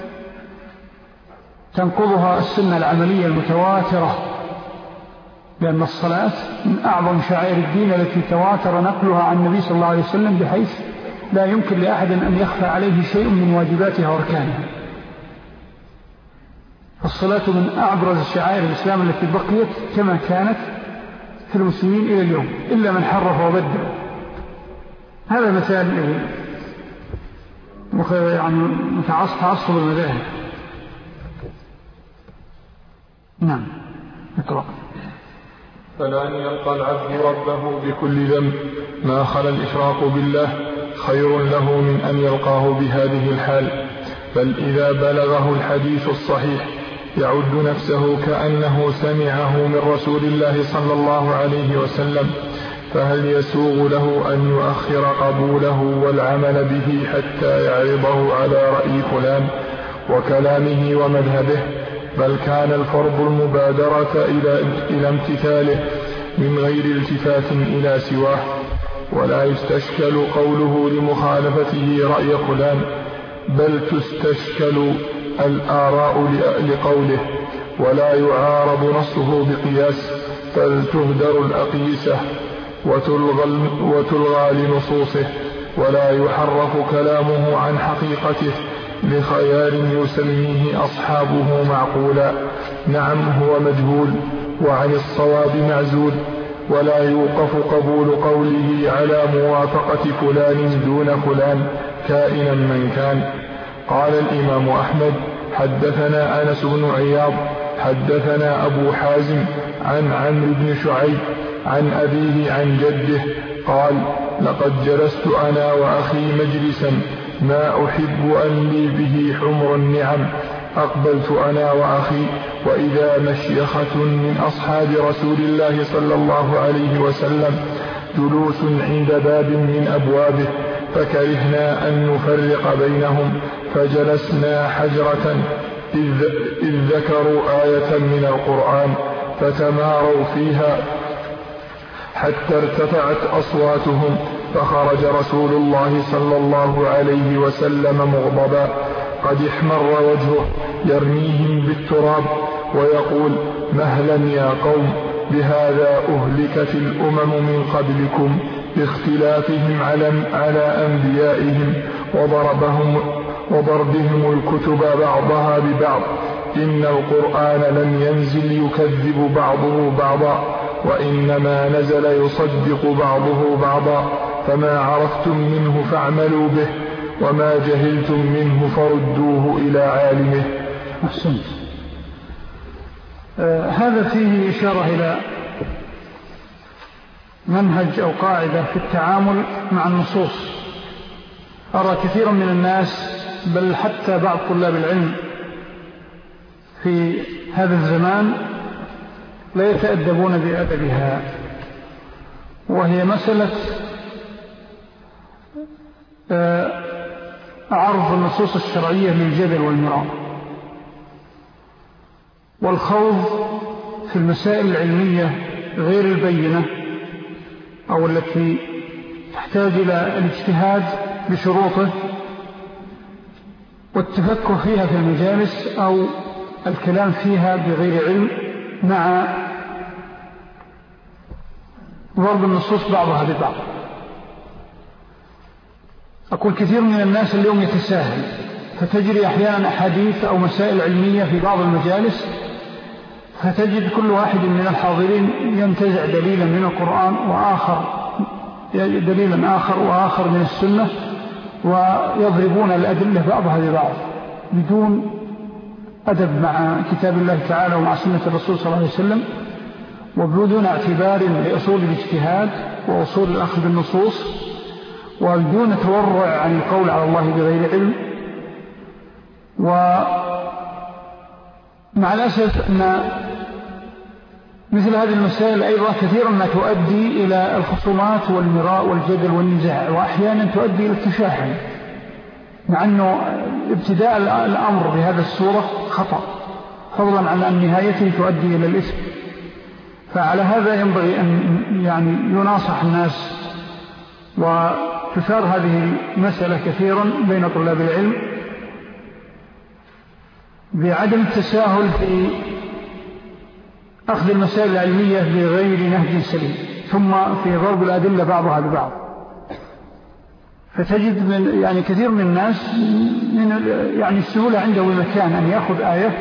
تنقضها السنة العملية المتواترة، لأن الصلاة من أعظم شعائر الدين التي تواتر نقلها عن النبي صلى الله عليه وسلم بحيث لا يمكن لأحد أن يخفى عليه شيء من واجباتها واركانها. الصلاة من أعبرز شعائر الإسلام التي بقيت كما كانت في المسلمين إلى اليوم، إلا من حرف وبدل. هذا مثال يعني تعصب المذاهب. نعم، اقرأ. فلأن يلقى العبد ربه بكل ذنب ما خلا الإشراك بالله، خير له من أن يلقاه بهذه الحال. بل إذا بلغه الحديث الصحيح يعد نفسه كأنه سمعه من رسول الله صلى الله عليه وسلم، فهل يسوغ له أن يؤخر قبوله والعمل به حتى يعرضه على رأي فلان وكلامه ومذهبه؟ بل كان الفرض المبادرة إلى امتثاله من غير التفات إلى سواه، ولا يستشكل قوله لمخالفته رأي فلان، بل تستشكل الآراء لقوله، ولا يعارض نصه بقياس، بل تهدر الأقيسة وتلغى لنصوصه، ولا يحرف كلامه عن حقيقته لخيار يسميه أصحابه معقولا. نعم هو مجهول وعن الصواب معزول، ولا يوقف قبول قوله على موافقة فلان دون فلان كائنا من كان. قال الإمام أحمد: حدثنا أنس بن عياض حدثنا أبو حازم عن عمرو بن شعيب عن أبيه عن جده قال: لقد جلست أنا وأخي مجلسا ما أحب أن لي به حمر النعم، أقبلت أنا وأخي وإذا مشيخة من أصحاب رسول الله صلى الله عليه وسلم جلوس عند باب من أبوابه، فكرهنا أن نفرق بينهم فجلسنا حجرة إذ ذكروا آية من القرآن فتماروا فيها حتى ارتفعت أصواتهم، فخرج رسول الله صلى الله عليه وسلم مغضبا قد احمر وجهه يرميهم بالتراب ويقول: مهلا يا قوم، بهذا أهلكت الأمم من قبلكم باختلافهم على أنبيائهم وضربهم الكتب بعضها ببعض، إن القرآن لم ينزل يكذب بعضه بعضا، وإنما نزل يصدق بعضه بعضا، فما عرفتم منه فاعملوا به، وما جهلتم منه فردوه إلى عالمه. أحسنت. هذا فيه إشارة إلى منهج أو قاعدة في التعامل مع النصوص. أرى كثيرا من الناس بل حتى بعض طلاب العلم في هذا الزمان لا يتأدبون بأدبها، وهي مسألة عرض النصوص الشرعية للجدل والمراء والخوض في المسائل العلمية غير البينة أو التي تحتاج إلى الاجتهاد بشروطه والتفكر فيها في المجالس أو الكلام فيها بغير علم، مع ضرب النصوص بعضها ببعض. أقول كثير من الناس اليوم يتساهل، فتجري أحيانا أحاديث أو مسائل علمية في بعض المجالس، فتجد كل واحد من الحاضرين ينتزع دليلا من القرآن دليلا آخر وآخر من السنة، ويضربون الأدلة بعضها ببعض بدون أدب مع كتاب الله تعالى ومع سنة الرسول صلى الله عليه وسلم، وبدون اعتبار لأصول الاجتهاد وأصول الأخذ بالنصوص، وبدون تورع عن القول على الله بغير علم. ومع الأسف أن مثل هذه المسائل أيضا كثيرا ما تؤدي إلى الخصومات والمراء والجدل والنزاع، وأحيانا تؤدي إلى التشاحن، مع أنه ابتداء الأمر بهذا الصورة خطأ، فضلا عن أن نهايته تؤدي إلى الإثم. فعلى هذا ينبغي أن يناصح الناس، وتثار هذه المسألة كثيرا بين طلاب العلم بعدم التساهل في أخذ المسائل العلمية بغير نهج سليم، ثم في ضرب الأدلة بعضها ببعض. فتجد من كثير من الناس من السهولة عنده بمكان أن يأخذ آية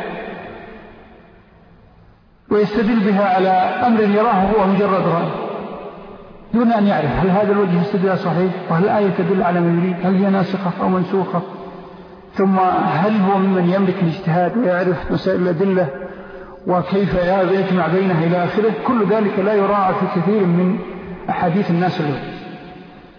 ويستدل بها على أمر يراه هو مجرد رأي، دون أن يعرف هل هذا الوجه استدلال صحيح، وهل الآية تدل على ما يريد، هل هي ناسخة أو منسوخة، ثم هل هو ممن يملك الاجتهاد ويعرف مسائل الأدلة وكيف يجمع بينها إلى آخره. كل ذلك لا يراعى في كثير من أحاديث الناس اليوم.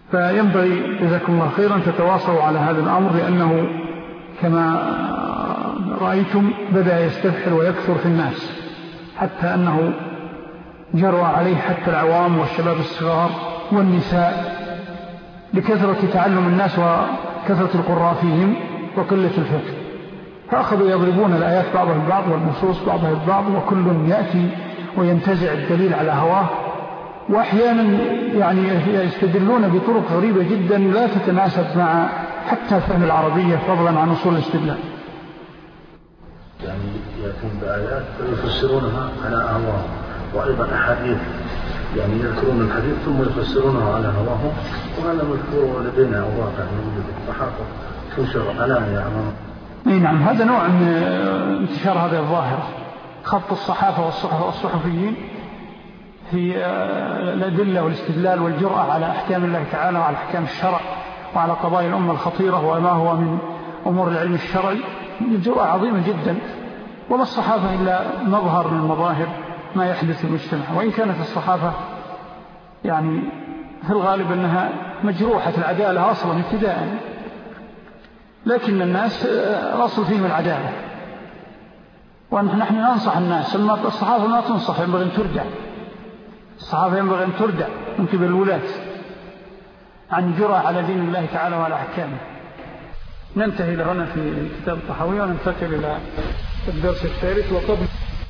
فينبغي جزاكم الله خيرا تتواصلوا على هذا الأمر، لأنه كما رأيتم بدأ يستفحل ويكثر في الناس، حتى أنه جرى عليه حتى العوام والشباب الصغار والنساء لكثرة تعلم الناس وكثرة القراء فيهم وقلة الفقه، فأخذوا يضربون الآيات بعضها البعض والنصوص بعضها البعض، وكل يأتي وينتزع الدليل على هواه، وأحيانا يعني يستدلون بطرق غريبة جدا لا تتناسب مع حتى فهم العربية فضلا عن أصول الاستدلال. يعني يأتون بآيات فيفسرونها على أهواهم، وأيضا أحاديث يعني يذكرون الحديث ثم يفسرونه على هواهم، وهذا مذكور لدينا واقع موجود في الصحافة تنشر علانية أمام. نعم، هذا نوع من انتشار هذه الظاهرة، خط الصحافة والصحفيين في الأدلة والاستدلال والجرأة على أحكام الله تعالى وعلى أحكام الشرع وعلى قضايا الأمة الخطيرة وما هو من أمور العلم الشرعي، جرأة عظيمة جدا. وما الصحافة إلا مظهر من مظاهر ما يحدث في المجتمع، وإن كانت الصحافة يعني في الغالب أنها مجروحة العدالة أصلا ابتداء، لكن الناس الأصل فيهم العدالة، ونحن ننصح الناس. الصحافة ما تنصح، ينبغي أن ترجع. الصحافة ينبغي أن ترجع من قبل الولاة عن جرأة على دين الله تعالى وعلى أحكامه. ننتهي لهنا في كتاب الطحاوية وننتقل إلى الدرس الثالث. وقبل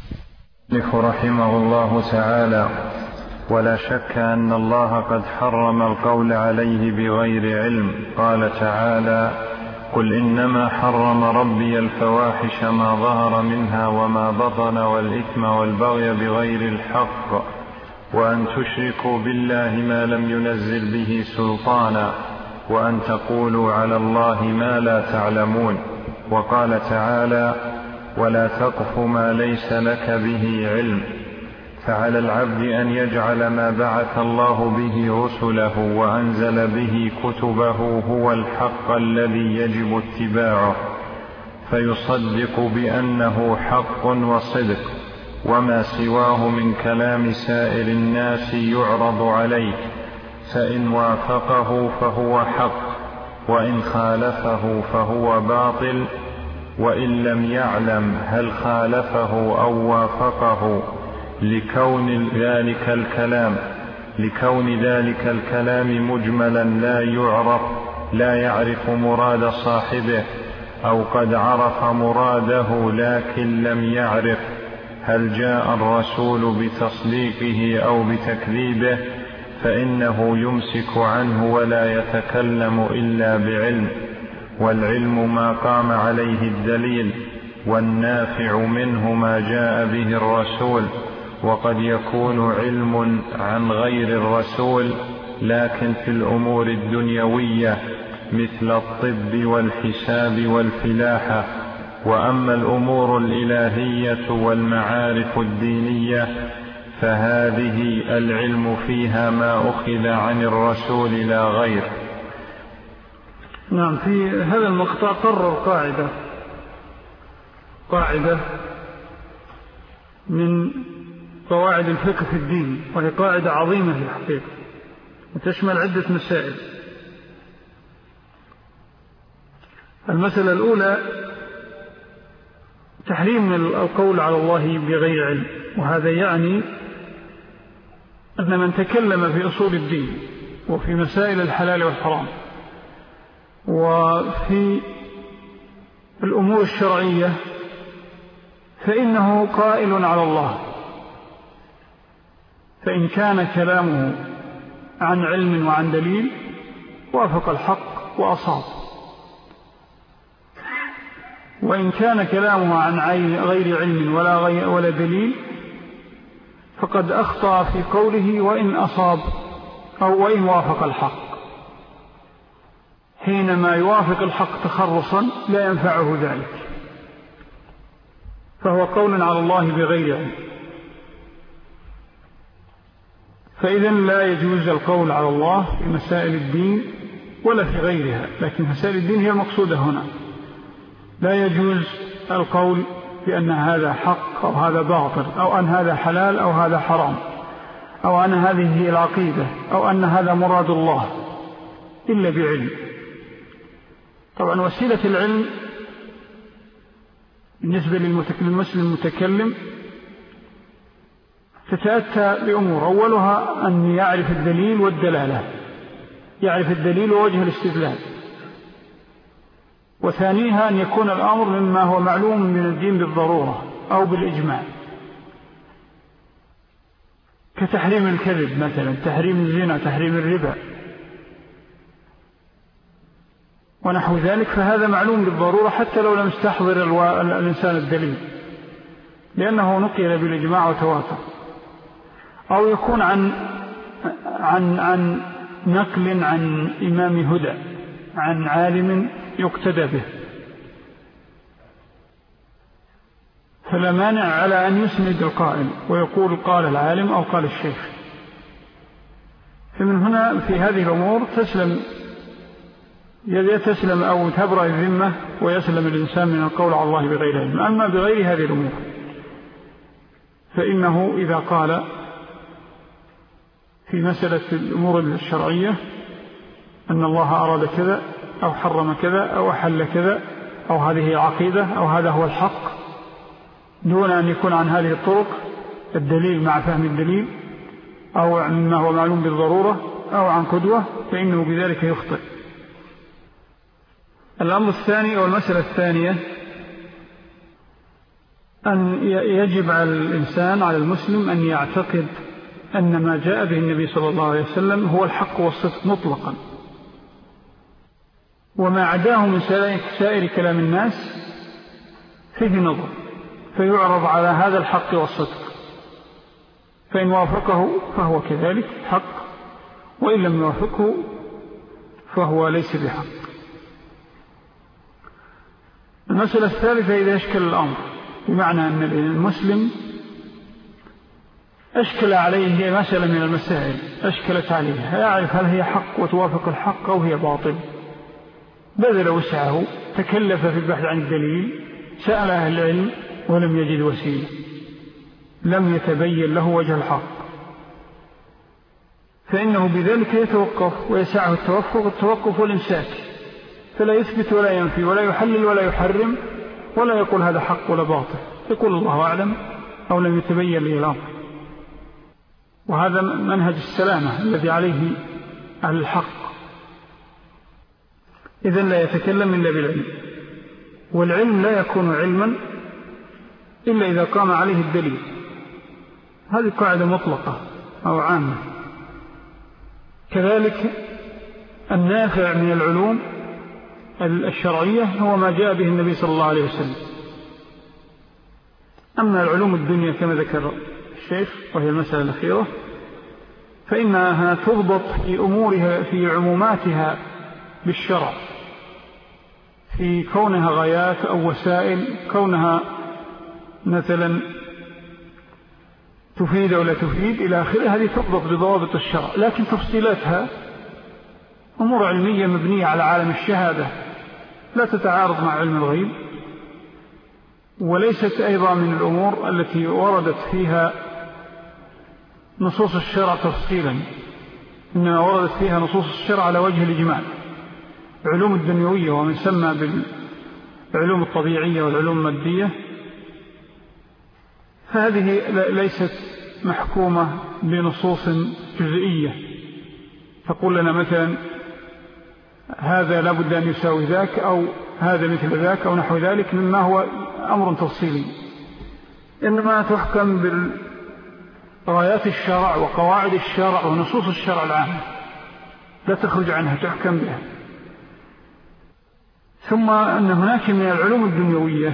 رحمه الله تعالى: ولا شك أن الله قد حرم القول عليه بغير علم. قال تعالى: قل إنما حرم ربي الفواحش ما ظهر منها وما بطن والإثم والبغي بغير الحق وأن تشركوا بالله ما لم ينزل به سلطانا وأن تقولوا على الله ما لا تعلمون. وقال تعالى: ولا تقف ما ليس لك به علم. فعلى العبد أن يجعل ما بعث الله به رسله وأنزل به كتبه هو الحق الذي يجب اتباعه، فيصدق بأنه حق وصدق، وما سواه من كلام سائر الناس يعرض عليه، فإن وافقه فهو حق، وإن خالفه فهو باطل، وإن لم يعلم هل خالفه أو وافقه لكون ذلك الكلام مجملا لا يعرف مراد صاحبه، أو قد عرف مراده لكن لم يعرف هل جاء الرسول بتصديقه أو بتكذيبه، فإنه يمسك عنه ولا يتكلم إلا بعلم، والعلم ما قام عليه الدليل، والنافع منه ما جاء به الرسول. وقد يكون علم عن غير الرسول لكن في الأمور الدنيوية مثل الطب والحساب والفلاحة. وأما الأمور الإلهية والمعارف الدينية فهذه العلم فيها ما أخذ عن الرسول لا غير. نعم، في هذا المقطع قرر قاعدة من قواعد الفقه في الدين، وهي قاعدة عظيمة في الحقيقة وتشمل عدة مسائل. المسألة الأولى تحريم القول على الله بغير علم، وهذا يعني أن من تكلم في أصول الدين وفي مسائل الحلال والحرام وفي الأمور الشرعية فإنه قائل على الله، فإن كان كلامه عن علم وعن دليل وافق الحق وأصاب، وإن كان كلامه عن غير علم ولا دليل فقد أخطأ في قوله وإن أصاب أو وإن وافق الحق. حينما يوافق الحق تخرصا لا ينفعه ذلك، فهو قول على الله بغير علم. فإذا لا يجوز القول على الله في مسائل الدين ولا في غيرها، لكن مسائل الدين هي المقصودة هنا. لا يجوز القول بأن هذا حق أو هذا باطل، أو أن هذا حلال أو هذا حرام، أو أن هذه هي العقيدة، أو أن هذا مراد الله. إلا بعلم. طبعا وسيلة العلم بالنسبة للمسلم المتكلم تتأتى بأمور، أولها أن يعرف الدليل والدلالة، يعرف الدليل ووجه الاستدلال، وثانيها أن يكون الأمر مما هو معلوم من الدين بالضرورة أو بالإجماع، كتحريم الكذب مثلا، تحريم الزنا، تحريم الربا ونحو ذلك، فهذا معلوم بالضرورة حتى لو لم يستحضر الإنسان الدليل لأنه نقل بالإجماع وتواتر، أو يكون عن نقل عن إمام هدى، عن عالم يقتدى به، فلا مانع على أن يسند القائل ويقول قال العالم أو قال الشيخ. فمن هنا في هذه الأمور تسلم أو تبرأ الذمة ويسلم الإنسان من القول على الله بغير علم. أما بغير هذه الأمور فإنه إذا قال في مسألة الأمور الشرعية أن الله أراد كذا أو حرم كذا أو أحل كذا أو هذه عقيدة أو هذا هو الحق دون أن يكون عن هذه الطرق الدليل مع فهم الدليل أو مما هو معلوم بالضرورة أو عن قدوة، فإنه بذلك يخطئ. الأمر الثاني أو المسألة الثانية أن يجب على الإنسان على المسلم أن يعتقد أن ما جاء به النبي صلى الله عليه وسلم هو الحق والصدق مطلقا، وما عداه من سائر كلام الناس فيه نظر، فيعرض على هذا الحق والصدق، فإن وافقه فهو كذلك حق، وإن لم يوافقه فهو ليس بحق. المسألة الثالثة إذا أشكل الأمر، بمعنى أن المسلم أشكل عليه مسألة من المسائل أشكلت عليه، يعرف هل هي حق وتوافق الحق أو هي باطل، بذل وسعه، تكلف في البحث عن الدليل، سأل أهل العلم ولم يجد وسيلة، لم يتبين له وجه الحق، فإنه بذلك يتوقف ويسعه التوقف والإمساك، فلا يثبت ولا ينفي ولا يحلل ولا يحرم ولا يقول هذا حق ولا باطل، يقول الله أعلم أو لم يتبين لي الأمر. وهذا منهج السلامة الذي عليه أهل الحق. إذن لا يتكلم إلا بالعلم، والعلم لا يكون علما إلا إذا قام عليه الدليل. هذه قاعدة مطلقة أو عامة. كذلك النافع من العلوم الشرعية هو ما جاء به النبي صلى الله عليه وسلم. أما العلوم الدنيا كما ذكر الشيخ وهي المسألة الأخيرة فإنها تضبط في أمورها في عموماتها بالشرع، في كونها غايات أو وسائل، كونها مثلا تفيد أو لا تفيد إلى آخره، هذه تضبط بضوابط الشرع. لكن تفصيلاتها أمور علمية مبنية على عالم الشهادة لا تتعارض مع علم الغيب، وليست أيضا من الأمور التي وردت فيها نصوص الشرع تفصيلا، إنما وردت فيها نصوص الشرع على وجه الإجمال. علوم الدنيوية ومن سمى بالعلوم الطبيعية والعلوم المادية فهذه ليست محكومة بنصوص جزئية تقول لنا مثلا هذا لابد أن يساوي ذاك أو هذا مثل ذاك أو نحو ذلك مما هو أمر تفصيلي، إنما تحكم بروايات الشرع وقواعد الشرع ونصوص الشرع العامة، لا تخرج عنها، تحكم بها. ثم أن هناك من العلوم الدنيوية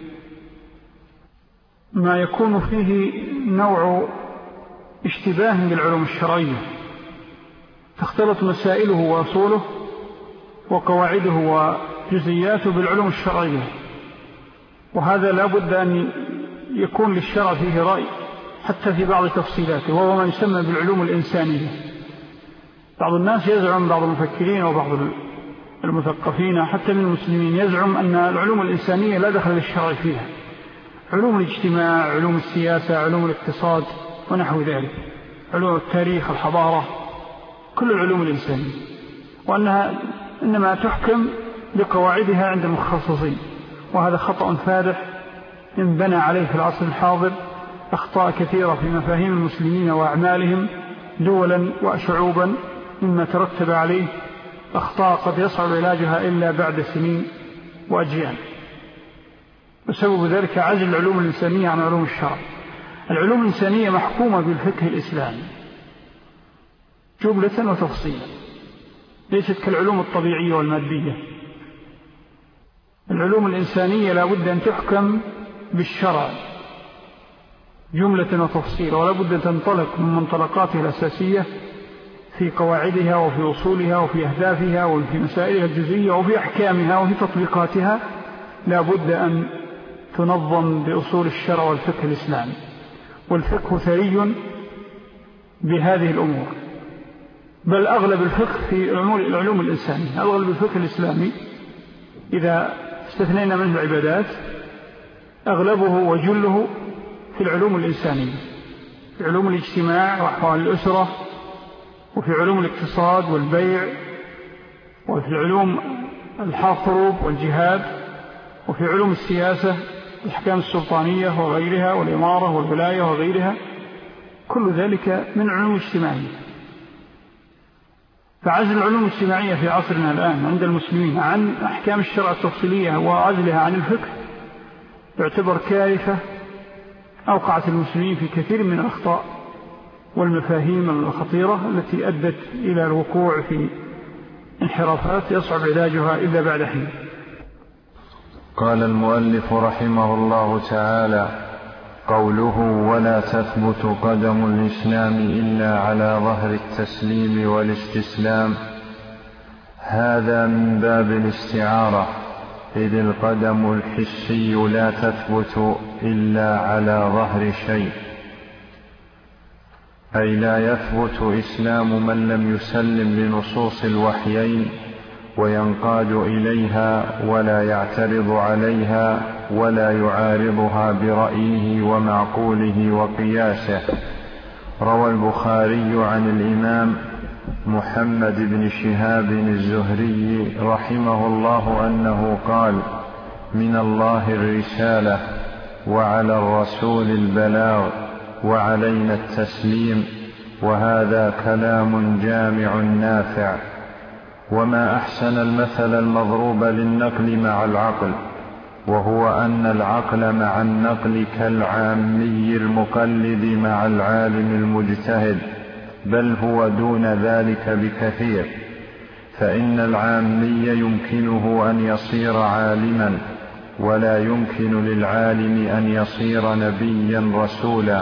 ما يكون فيه نوع اشتباه بالعلوم الشرعية، تختلط مسائله وأصوله وقواعده وجزئياته بالعلوم الشرعية، وهذا لا بد أن يكون للشرع فيه رأي حتى في بعض تفصيلاته، وهو ما يسمى بالعلوم الإنسانية. بعض الناس يزعم، بعض المفكرين وبعض المثقفين حتى من المسلمين يزعم أن العلوم الإنسانية لا دخل للشرع فيها، علوم الاجتماع، علوم السياسة، علوم الاقتصاد ونحو ذلك، علوم التاريخ، الحضارة، كل العلوم الإنسانية. وأنها إنما تحكم بقواعدها عند المخصصين، وهذا خطأ فادح إن بنى عليه في العصر الحاضر أخطاء كثيرة في مفاهيم المسلمين وأعمالهم دولا وشعوبا، مما ترتب عليه أخطاء قد يصعب علاجها إلا بعد سنين وأجيال. وسبب ذلك عزل العلوم الإنسانية عن علوم الشرع. العلوم الإنسانية محكومة بالفقه الإسلامي جملة وتفصيلا، ليست كالعلوم الطبيعية والمادية. العلوم الإنسانية لا بد أن تحكم بالشرع جملة وتفصيلا، ولا بد أن تنطلق من منطلقاتها الأساسية في قواعدها وفي أصولها وفي أهدافها وفي مسائلها الجزئية وفي أحكامها وفي تطبيقاتها. لا بد أن تنظم بأصول الشرع والفقه الإسلامي، والفقه ثري بهذه الأمور، بل أغلب الفقه في العلوم الإنسانية، أغلب الفقه الإسلامي إذا استثنينا منه العبادات أغلبه وجله في العلوم الإنسانية، في علوم الاجتماع وأحوال الأسرة، وفي علوم الاقتصاد والبيع، وفي العلوم الحرب والجهاد، وفي علوم السياسة الأحكام السلطانية وغيرها والإمارة والولاية وغيرها، كل ذلك من علوم اجتماعية. فعزل العلوم الاجتماعية في عصرنا الآن عند المسلمين عن أحكام الشرع التفصيلية وعزلها عن الفقه يعتبر كارثة أوقعت المسلمين في كثير من الأخطاء والمفاهيم الخطيرة التي أدت إلى الوقوع في انحرافات يصعب علاجها إلا بعد حين. قال المؤلف رحمه الله تعالى: قوله ولا تثبت قدم الإسلام إلا على ظهر التسليم والاستسلام، هذا من باب الاستعارة، إذ القدم الحسي لا تثبت إلا على ظهر شيء، أي لا يثبت إسلام من لم يسلم لنصوص الوحيين وينقاد إليها ولا يعترض عليها ولا يعارضها برأيه ومعقوله وقياسه. روى البخاري عن الإمام محمد بن شهاب الزهري رحمه الله أنه قال: من الله الرسالة وعلى الرسول البلاغ وعلينا التسليم، وهذا كلام جامع نافع. وما أحسن المثل المضروب للنقل مع العقل، وهو أن العقل مع النقل كالعامي المقلد مع العالم المجتهد، بل هو دون ذلك بكثير، فإن العامي يمكنه أن يصير عالما، ولا يمكن للعالم أن يصير نبيا رسولا.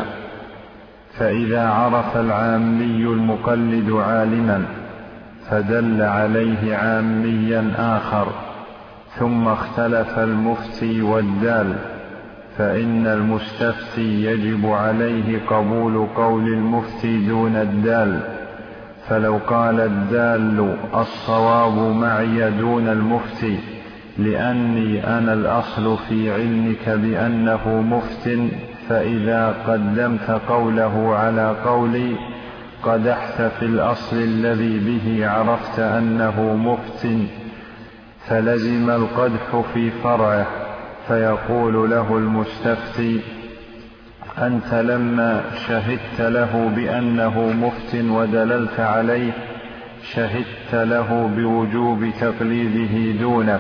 فإذا عرف العامي المقلد عالما فدل عليه عاميا آخر، ثم اختلف المفتي والدال، فإن المستفتي يجب عليه قبول قول المفتي دون الدال. فلو قال الدال الصواب معي دون المفتي لأني أنا الأصل في علمك بأنه مفت، فإذا قدمت قوله على قولي قدحت في الأصل الذي به عرفت أنه مفت، فلزم القدح في فرعه. فيقول له المستفتي: أنت لما شهدت له بأنه مفت ودللت عليه شهدت له بوجوب تقليده دونك،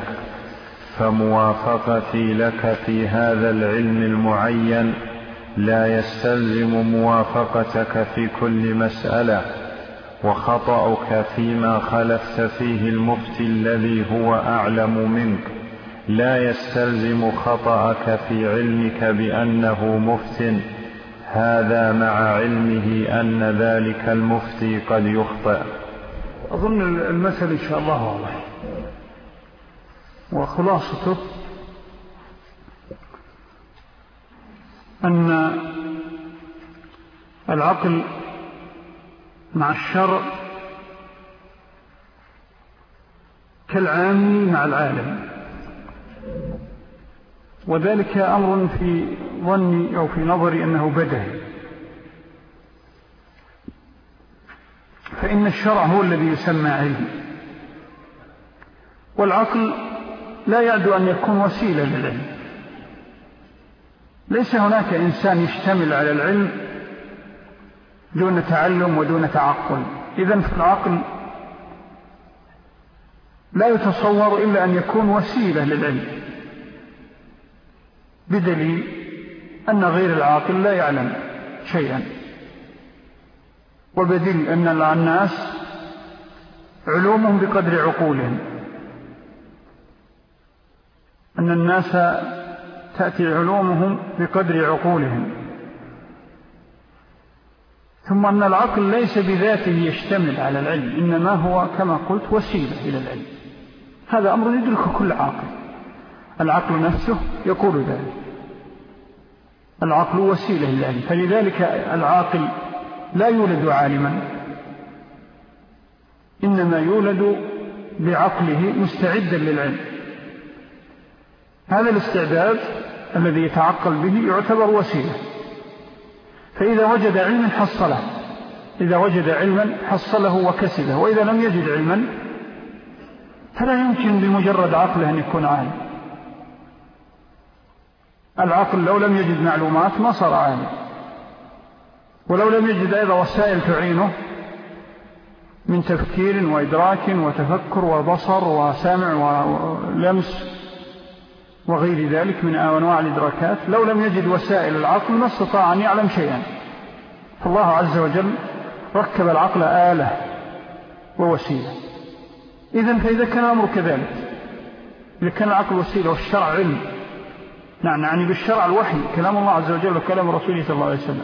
فموافقتي لك في هذا العلم المعين لا يستلزم موافقتك في كل مسألة، وخطأك فيما خلفت فيه المفتي الذي هو أعلم منك لا يستلزم خطأك في علمك بأنه مفت، هذا مع علمه أن ذلك المفتي قد يخطئ. أظن المثل إن شاء الله واضح، وخلاصته أن العقل مع الشرع كالعامي مع العالم، وذلك أمر في ظني أو في نظري أنه بدهي، فإن الشرع هو الذي يسمى علم، والعقل لا يعد أن يكون وسيلة للعلم. ليس هناك إنسان يشتمل على العلم دون تعلم ودون تعقل. إذن فالعقل لا يتصور إلا أن يكون وسيلة للعلم، بدليل أن غير العاقل لا يعلم شيئا، وبدليل أن الناس علومهم بقدر عقولهم، أن الناس تأتي علومهم بقدر عقولهم، ثم أن العقل ليس بذاته يشتمل على العلم، إنما هو كما قلت وسيلة إلى العلم. هذا أمر يدرك كل عاقل، العقل نفسه يقول ذلك، العقل وسيلة للعلم. فلذلك العاقل لا يولد عالما، إنما يولد بعقله مستعدا للعلم. هذا الاستعداد الذي يتعقل به يعتبر وسيلة. فإذا وجد علما حصله، إذا وجد علما حصله وكسبه، وإذا لم يجد علما فلا يمكن بمجرد عقله أن يكون عالم. العقل لو لم يجد معلومات ما صار عالم، ولو لم يجد أيضا وسائل تعينه من تفكير وإدراك وتفكر وبصر وسامع ولمس وغير ذلك من أنواع الإدراكات، لو لم يجد وسائل العقل ما استطاع أن يعلم شيئا. فالله عز وجل ركب العقل آلة ووسيلة. إذن فإذا كان الأمر كذلك، إذا كان العقل وسيلة والشرع علم، يعني بالشرع الوحي كلام الله عز وجل وكلام رسوله صلى الله عليه وسلم،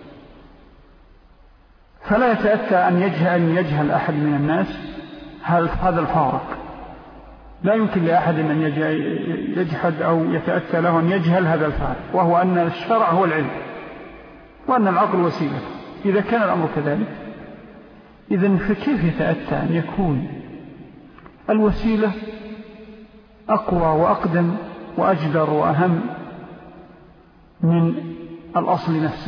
فلا يتأتى أن يجهل أحد من الناس هذا الفارق. لا يمكن لأحد أن يجحد أو يتأتى له أن يجهل هذا الفارق، وهو أن الشرع هو العلم وأن العقل وسيلة. إذا كان الأمر كذلك، إذن فكيف يتأتى أن يكون الوسيلة أقوى وأقدم وأجدر وأهم من الأصل نفسه؟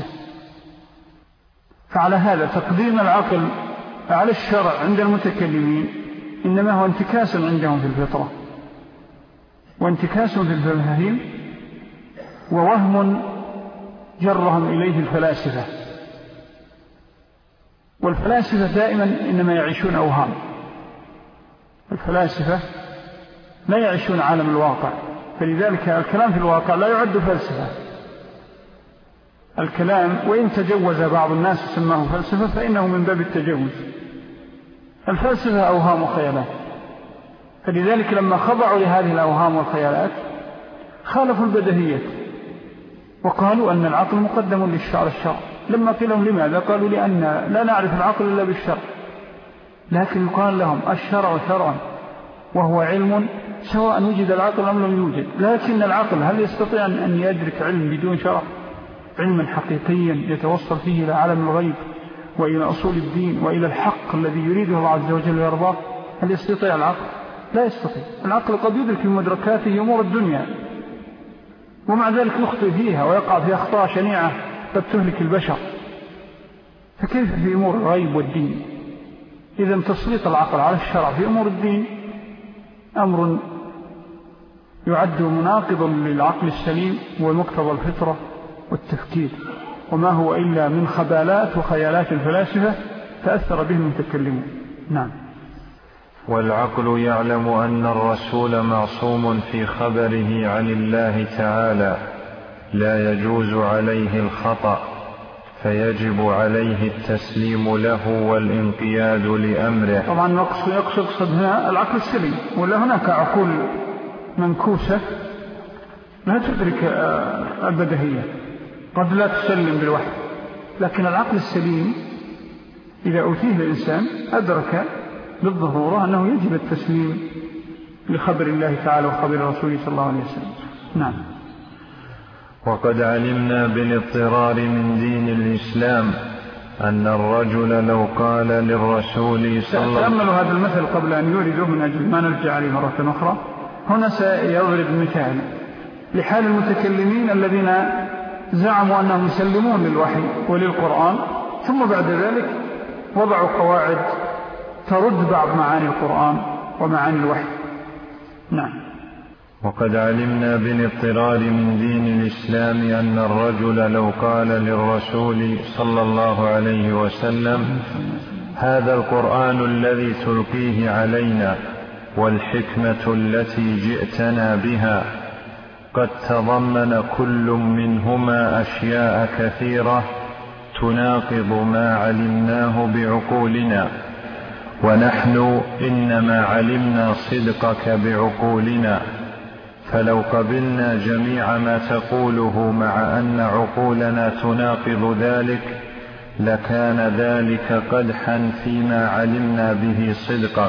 فعلى هذا تقديم العقل على الشرع عند المتكلمين إنما هو انتكاس عندهم في الفطرة، وانتكاس في المفاهيم، ووهم جرهم إليه الفلاسفة. والفلاسفة دائما إنما يعيشون أوهام. الفلاسفة لا يعيشون عالم الواقع، فلذلك الكلام في الواقع لا يعد فلسفة. الكلام وإن تجوز بعض الناس سماه فلسفة فإنه من باب التجوز. الفلسفة أوهام وخيالات، فلذلك لما خضعوا لهذه الأوهام والخيالات خالفوا البديهيات وقالوا أن العقل مقدم للشرع. لما قيل لهم لماذا؟ قالوا لأن لا نعرف العقل إلا بالشرع. لكن يقال لهم الشرع شرع وهو علم سواء وجد العقل أم لم يوجد. لكن العقل هل يستطيع أن يدرك علم بدون شرع؟ علما حقيقيا يتوصل فيه إلى عالم الغيب وإلى أصول الدين وإلى الحق الذي يريده الله عز وجل ويرضاه. هل يستطيع العقل؟ لا يستطيع. العقل قد يدرك بمدركاته أمور الدنيا، ومع ذلك يخطئ فيها ويقع في أخطاء شنيعة قد تهلك البشر، فكيف في أمور الغيب والدين؟ إذن تسليط العقل على الشرع في أمور الدين أمر يعد مناقضا للعقل السليم ومقتضى الفطرة والتفكير، وما هو إلا من خبالات وخيالات الفلاسفة تأثر به المتكلمون. نعم. والعقل يعلم أن الرسول معصوم في خبره عن الله تعالى لا يجوز عليه الخطأ، فيجب عليه التسليم له والانقياد لأمره. طبعا يقصد هنا العقل السليم، ولا هناك عقول منكوسة لا تدرك البديهية، قد لا تسلم بالوحي، لكن العقل السليم إذا أوتيه الإنسان أدرك بالضرورة أنه يجب التسليم لخبر الله تعالى وخبر رسوله صلى الله عليه وسلم. نعم. وقد علمنا بالاضطرار من دين الإسلام أن الرجل لو قال للرسول صلى الله عليه وسلم. تأملوا هذا المثل قبل أن يورده من أجل ما نرجع عليه مرة أخرى. هنا سيضرب مثال لحال المتكلمين الذين زعموا أنهم يسلمون للوحي وللقرآن، ثم بعد ذلك وضعوا قواعد ترد بعض معاني القرآن ومعاني الوحي. نعم. وقد علمنا بالاضطرار من دين الإسلام أن الرجل لو قال للرسول صلى الله عليه وسلم هذا القرآن الذي تلقيه علينا والحكمة التي جئتنا بها قد تضمن كل منهما أشياء كثيرة تناقض ما علمناه بعقولنا، ونحن إنما علمنا صدقك بعقولنا، فلو قبلنا جميع ما تقوله مع أن عقولنا تناقض ذلك لكان ذلك قدحا فيما علمنا به صدقك،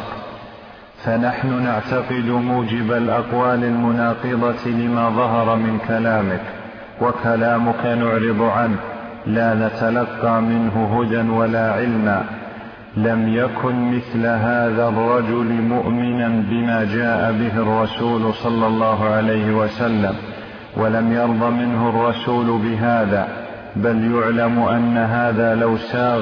فنحن نعتقد موجب الأقوال المناقضة لما ظهر من كلامك، وكلامك نعرض عنه لا نتلقى منه هدى ولا علما. لم يكن مثل هذا الرجل مؤمنا بما جاء به الرسول صلى الله عليه وسلم، ولم يرضى منه الرسول بهذا، بل يعلم أن هذا لو ساغ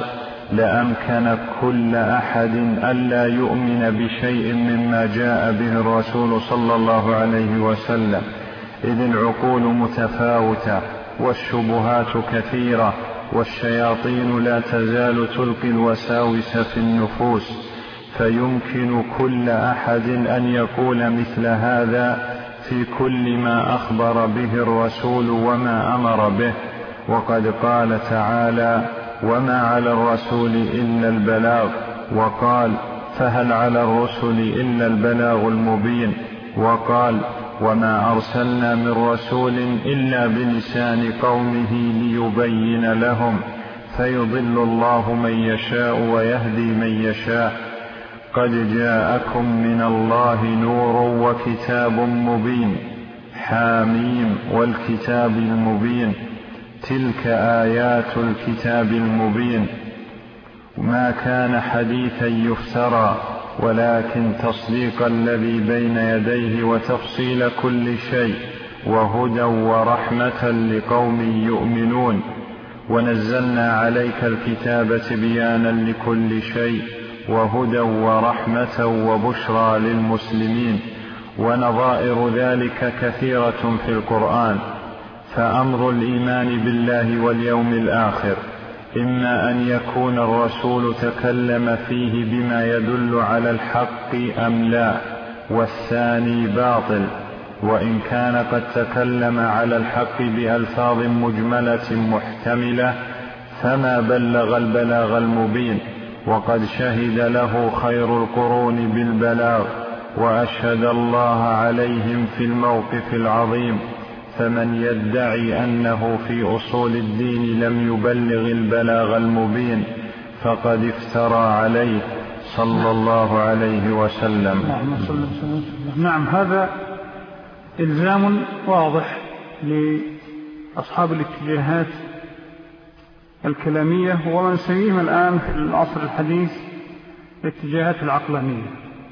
لأمكن كل أحد ألا يؤمن بشيء مما جاء به الرسول صلى الله عليه وسلم، إذ العقول متفاوتة والشبهات كثيرة، والشياطين لا تزال تلقي الوساوس في النفوس، فيمكن كل أحد أن يقول مثل هذا في كل ما أخبر به الرسول وما أمر به. وقد قال تعالى وما على الرسول إلا البلاغ، وقال فهل على الرسل إلا البلاغ المبين، وقال وما أرسلنا من رسول إلا بلسان قومه ليبين لهم، فيضل الله من يشاء ويهدي من يشاء. قد جاءكم من الله نور وكتاب مبين، حاميم والكتاب المبين، تلك آيات الكتاب المبين. ما كان حديثا يفترى، ولكن تصديق الذي بين يديه وتفصيل كل شيء، وهدى ورحمة لقوم يؤمنون. ونزلنا عليك الكتاب تبيانا لكل شيء، وهدى ورحمة وبشرى للمسلمين. ونظائر ذلك كثيرة في القرآن. فأمر الإيمان بالله واليوم الآخر إما أن يكون الرسول تكلم فيه بما يدل على الحق أم لا، والثاني باطل، وإن كان قد تكلم على الحق بألفاظ مجملة محتملة فما بلغ البلاغ المبين، وقد شهد له خير القرون بالبلاغ، وأشهد الله عليهم في الموقف العظيم. فمن يدعي أنه في أصول الدين لم يبلغ البلاغ المبين فقد افترى عليه صلى الله عليه وسلم. نعم، هذا إلزام واضح لأصحاب الاتجاهات الكلامية، ومن نسميهم الآن في العصر الحديث الاتجاهات العقلانية.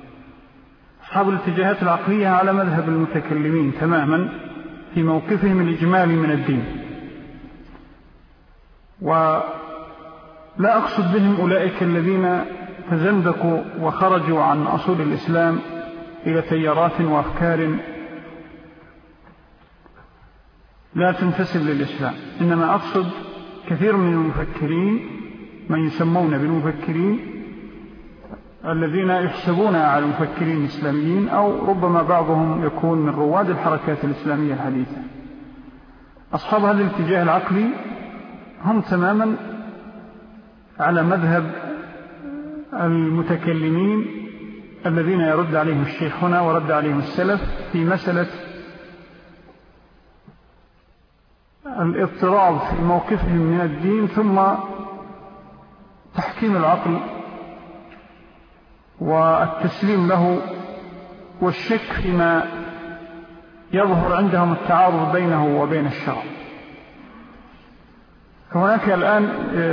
أصحاب الاتجاهات العقلية على مذهب المتكلمين تماما في موقفهم الإجمالي من الدين، ولا أقصد بهم أولئك الذين تزندقوا وخرجوا عن أصول الإسلام إلى تيارات وأفكار لا تنتسب للإسلام، إنما أقصد كثير من المفكرين، من يسمون بالمفكرين، الذين يحسبون على المفكرين الإسلاميين، أو ربما بعضهم يكون من رواد الحركات الإسلامية الحديثة. أصحاب هذا الاتجاه العقلي هم تماما على مذهب المتكلمين الذين يرد عليهم الشيخ هنا ورد عليهم السلف في مسألة الاضطراب في موقفهم من الدين، ثم تحكيم العقل والتسليم له، والشك فيما يظهر عندهم التعارض بينه وبين الشرع. فهناك الآن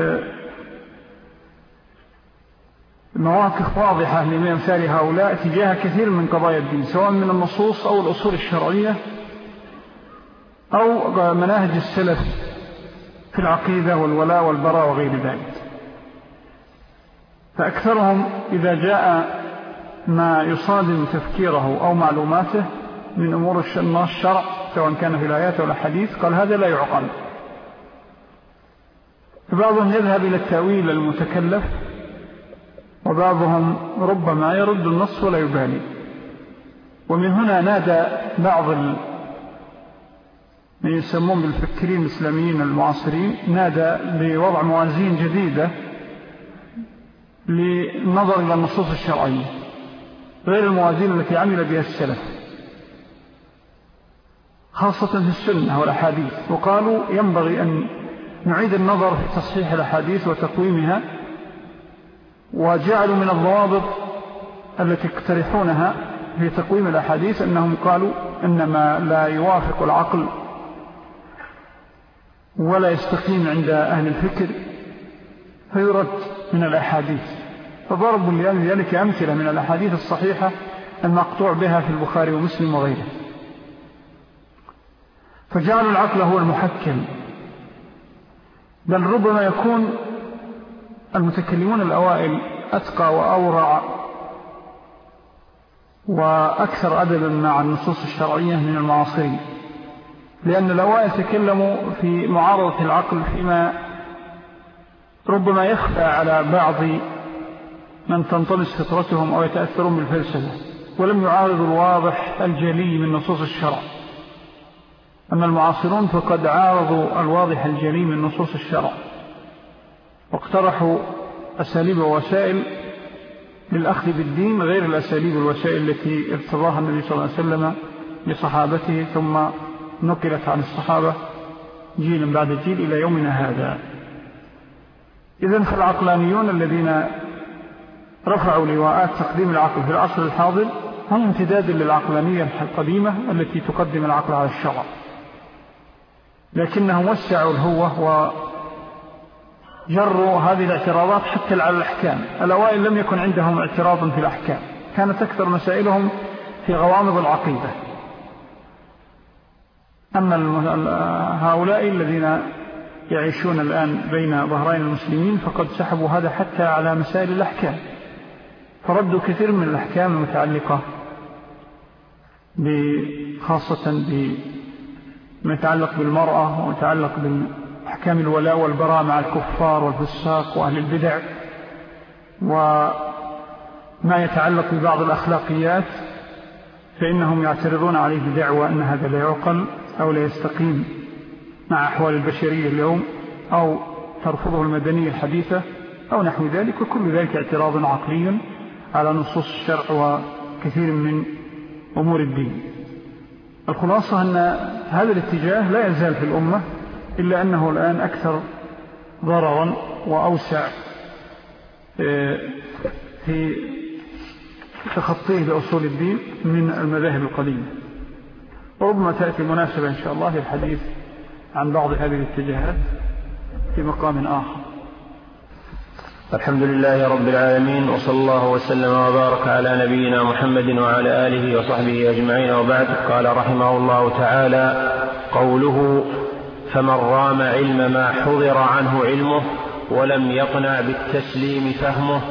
مواقف واضحة لأمثال هؤلاء تجاه كثير من قضايا الدين، سواء من النصوص أو الأصول الشرعية أو مناهج السلف في العقيدة والولاء والبراء وغير ذلك. فأكثرهم إذا جاء ما يصادم تفكيره أو معلوماته من أمور الشرع سواء كان في الآيات أو الحديث، قال هذا لا يعقل. بعضهم يذهب إلى التأويل المتكلف، وبعضهم ربما يرد النص ولا يبالي. ومن هنا نادى بعض من يسمون بالفكرين الإسلاميين المعاصرين، نادى بوضع موازين جديدة للنظر إلى النصوص الشرعية غير الموازين التي عمل بها السلف، خاصة في السنة والأحاديث. وقالوا ينبغي أن نعيد النظر في تصحيح الأحاديث وتقويمها، وجعلوا من الضوابط التي اقترحونها في تقويم الأحاديث أنهم قالوا إن ما لا يوافق العقل ولا يستقيم عند أهل الفكر فيرد من الأحاديث. فضربوا لذلك أمثلة من الأحاديث الصحيحة المقطوع بها في البخاري ومسلم وغيره، فجعلوا العقل هو المحكم. بل ربما يكون المتكلمون الأوائل أتقى وأورع وأكثر أدبا مع النصوص الشرعية من المعاصرين، لأن الأوائل تكلموا في معارضة العقل فيما ربما يخفى على بعض من تنطمس فطرتهم أو يتأثرون بالفلسفة، ولم يعارضوا الواضح الجلي من نصوص الشرع. أما المعاصرون فقد عارضوا الواضح الجلي من نصوص الشرع، واقترحوا أساليب ووسائل للأخذ بالدين غير الأساليب والوسائل التي ارتضاها النبي صلى الله عليه وسلم لصحابته، ثم نقلت عن الصحابة جيلا بعد جيل إلى يومنا هذا. إذن فالعقلانيون الذين رفعوا لواءات تقديم العقل في العصر الحاضر هم امتداد للعقلانية القديمة التي تقدم العقل على الشرع، لكنهم وسعوا الهوة وجروا هذه الاعتراضات حتى على الأحكام. الأوائل لم يكن عندهم اعتراض في الأحكام، كانت أكثر مسائلهم في غوامض العقيدة. أما هؤلاء الذين يعيشون الآن بين ظهرين المسلمين فقد سحبوا هذا حتى على مسائل الأحكام، فردوا كثير من الأحكام المتعلقة خاصة بما يتعلق بالمرأة ويتعلق بالأحكام الولاء والبراء مع الكفار والفساق وأهل البدع، وما يتعلق ببعض الأخلاقيات، فإنهم يعترضون عليه بدعوى أن هذا لا يعقل أو لا يستقيم مع أحوال البشرية اليوم، أو ترفضه المدنية الحديثة أو نحو ذلك، وكل ذلك اعتراض عقلي على نصوص الشرع وكثير من أمور الدين. الخلاصة أن هذا الاتجاه لا يزال في الأمة، إلا أنه الآن أكثر ضررا وأوسع في تخطيه لأصول الدين من المذاهب القديمة. وربما تأتي مناسبة إن شاء الله للحديث عن بعض هذه الاتجاهات في مقام آخر. الحمد لله رب العالمين، وصلى الله وسلم وبارك على نبينا محمد وعلى آله وصحبه أجمعين، وبعد. قال رحمه الله تعالى: قوله: فمن رام علم ما حضر عنه علمه ولم يقنع بالتسليم فهمه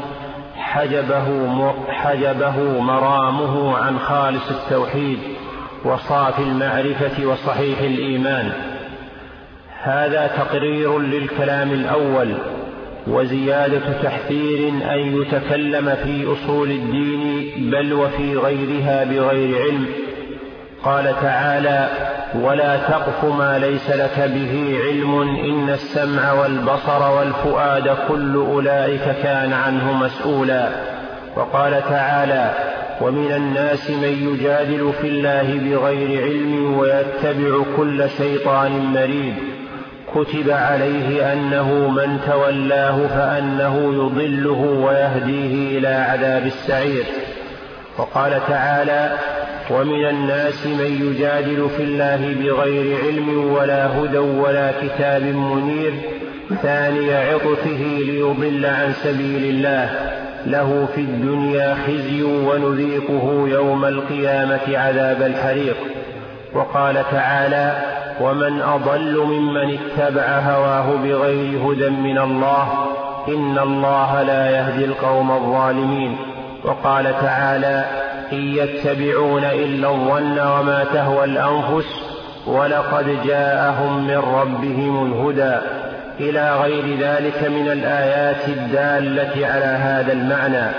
حجبه مرامه عن خالص التوحيد وصافي المعرفة وصحيح الإيمان. هذا تقرير للكلام الأول وزيادة تحذير أن يتكلم في أصول الدين بل وفي غيرها بغير علم. قال تعالى: ولا تقف ما ليس لك به علم إن السمع والبصر والفؤاد كل أولئك كان عنه مسؤولا. وقال تعالى: ومن الناس من يجادل في الله بغير علم ويتبع كل شيطان مريد كتب عليه أنه من تولاه فأنه يضله ويهديه إلى عذاب السعير. وقال تعالى: ومن الناس من يجادل في الله بغير علم ولا هدى ولا كتاب منير ثاني عطفه ليضل عن سبيل الله له في الدنيا خزي ونذيقه يوم القيامة عذاب الحريق. وقال تعالى: ومن أضل ممن اتبع هواه بغير هدى من الله إن الله لا يهدي القوم الظالمين. وقال تعالى: إن يتبعون إلا الظن وما تهوى الأنفس ولقد جاءهم من ربهم الهدى، إلى غير ذلك من الآيات الدالة على هذا المعنى.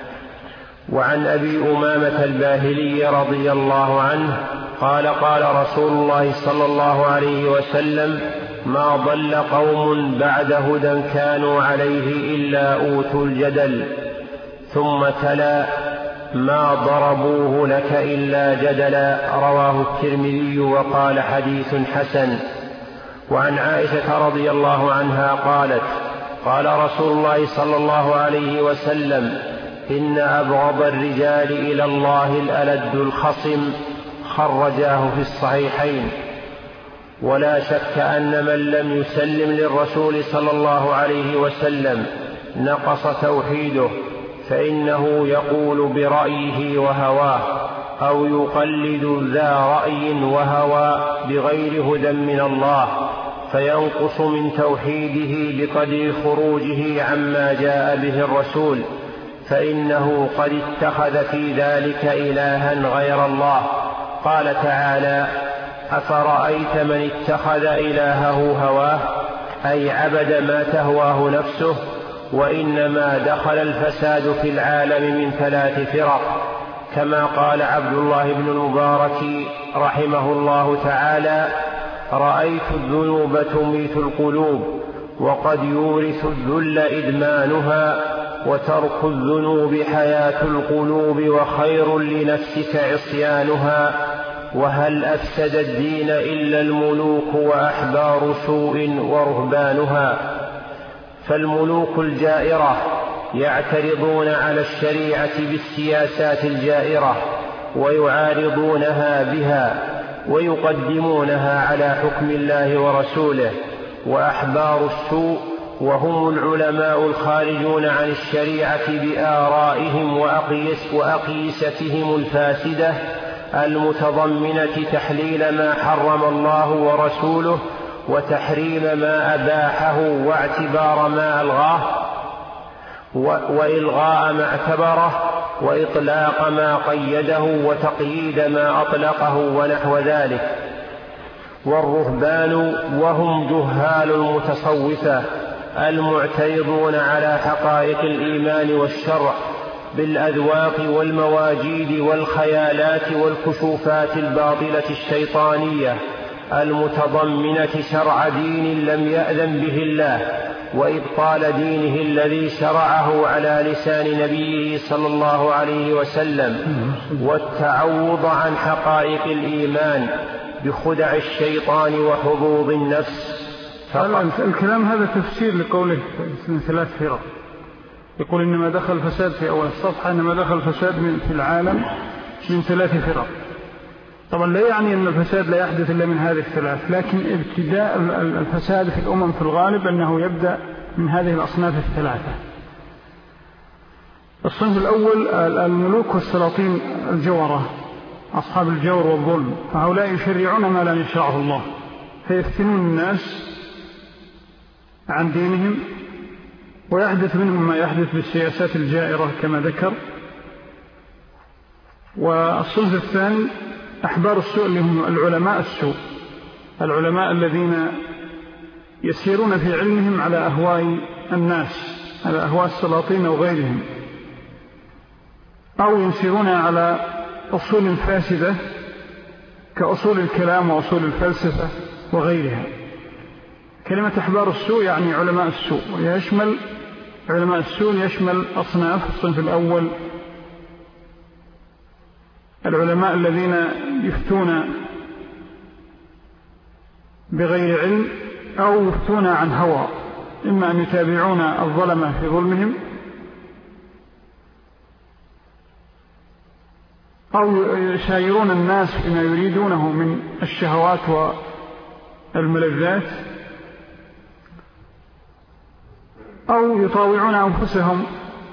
وعن أبي أمامة الباهلي رضي الله عنه قال: قال رسول الله صلى الله عليه وسلم: ما ضل قوم بعد هدى كانوا عليه إلا أوتوا الجدل. ثم تلا: ما ضربوه لك إلا جدلا، رواه الترمذي وقال: حديث حسن. وعن عائشة رضي الله عنها قالت: قال رسول الله صلى الله عليه وسلم: إن أبغض الرجال إلى الله الألد الخصم، خرجاه في الصحيحين. ولا شك أن من لم يسلم للرسول صلى الله عليه وسلم نقص توحيده، فإنه يقول برأيه وهواه، أو يقلد ذا رأي وهوى بغير هدى من الله، فينقص من توحيده بقدر خروجه عما جاء به الرسول، فإنه قد اتخذ في ذلك إلها غير الله. قال تعالى: أفرأيت من اتخذ إلهه هواه، أي عبد ما تهواه نفسه. وإنما دخل الفساد في العالم من 3 فرق، كما قال عبد الله بن المبارك رحمه الله تعالى: رأيت الذنوب تميت القلوب، وقد يورث الذل إدمانها، وترك الذنوب حياة القلوب، وخير لنفسك عصيانها. وهل أفسد الدين إلا الملوك وأحبار سوء ورهبانها؟ فالملوك الجائرة يعترضون على الشريعة بالسياسات الجائرة، ويعارضونها بها، ويقدمونها على حكم الله ورسوله. وأحبار السوء وهم العلماء الخارجون عن الشريعة بآرائهم وأقيستهم الفاسدة، المتضمنة تحليل ما حرم الله ورسوله، وتحريم ما أباحه، واعتبار ما ألغاه، وإلغاء ما اعتبره، وإطلاق ما قيده، وتقييد ما أطلقه، ونحو ذلك. والرهبان وهم جهال المتصوفة المعترضون على حقائق الإيمان والشرع بالأذواق والمواجيد والخيالات والكشوفات الباطلة الشيطانية المتضمنة شرع دين لم يأذن به الله، وإبطال دينه الذي شرعه على لسان نبيه صلى الله عليه وسلم، والتعوض عن حقائق الإيمان بخدع الشيطان وحظوظ النفس. الكلام هذا تفسير لقوله من 3 فرق. يقول إنما دخل الفساد في أول الصفحة، إنما دخل الفساد في العالم من 3 فرق. طبعا لا يعني أن الفساد لا يحدث إلا من هذه ال3، لكن ابتداء الفساد في الأمم في الغالب أنه يبدأ من هذه الأصناف ال3. الصنف الأول الملوك والسلاطين الجورة، أصحاب الجور والظلم، فهؤلاء يشرعون ما لا يشرعه الله، فيفتنون الناس عن دينهم، ويحدث منهم ما يحدث بالسياسات الجائرة كما ذكر. والصنف الثاني أحبار السوء اللي هم العلماء السوء، العلماء الذين يسيرون في علمهم على أهواء الناس، على أهواء السلاطين وغيرهم، أو يسيرون على أصول فاسدة كأصول الكلام وأصول الفلسفة وغيرها. كلمة أحبار السوء يعني علماء السوء، ويشمل علماء السوء يشمل أصناف. الصنف الأول العلماء الذين يفتون بغير علم أو يفتون عن هوى، إما أن يتابعون الظلمة في ظلمهم، أو يشايرون الناس فيما يريدونه من الشهوات والملذات، أو يطاوعون أنفسهم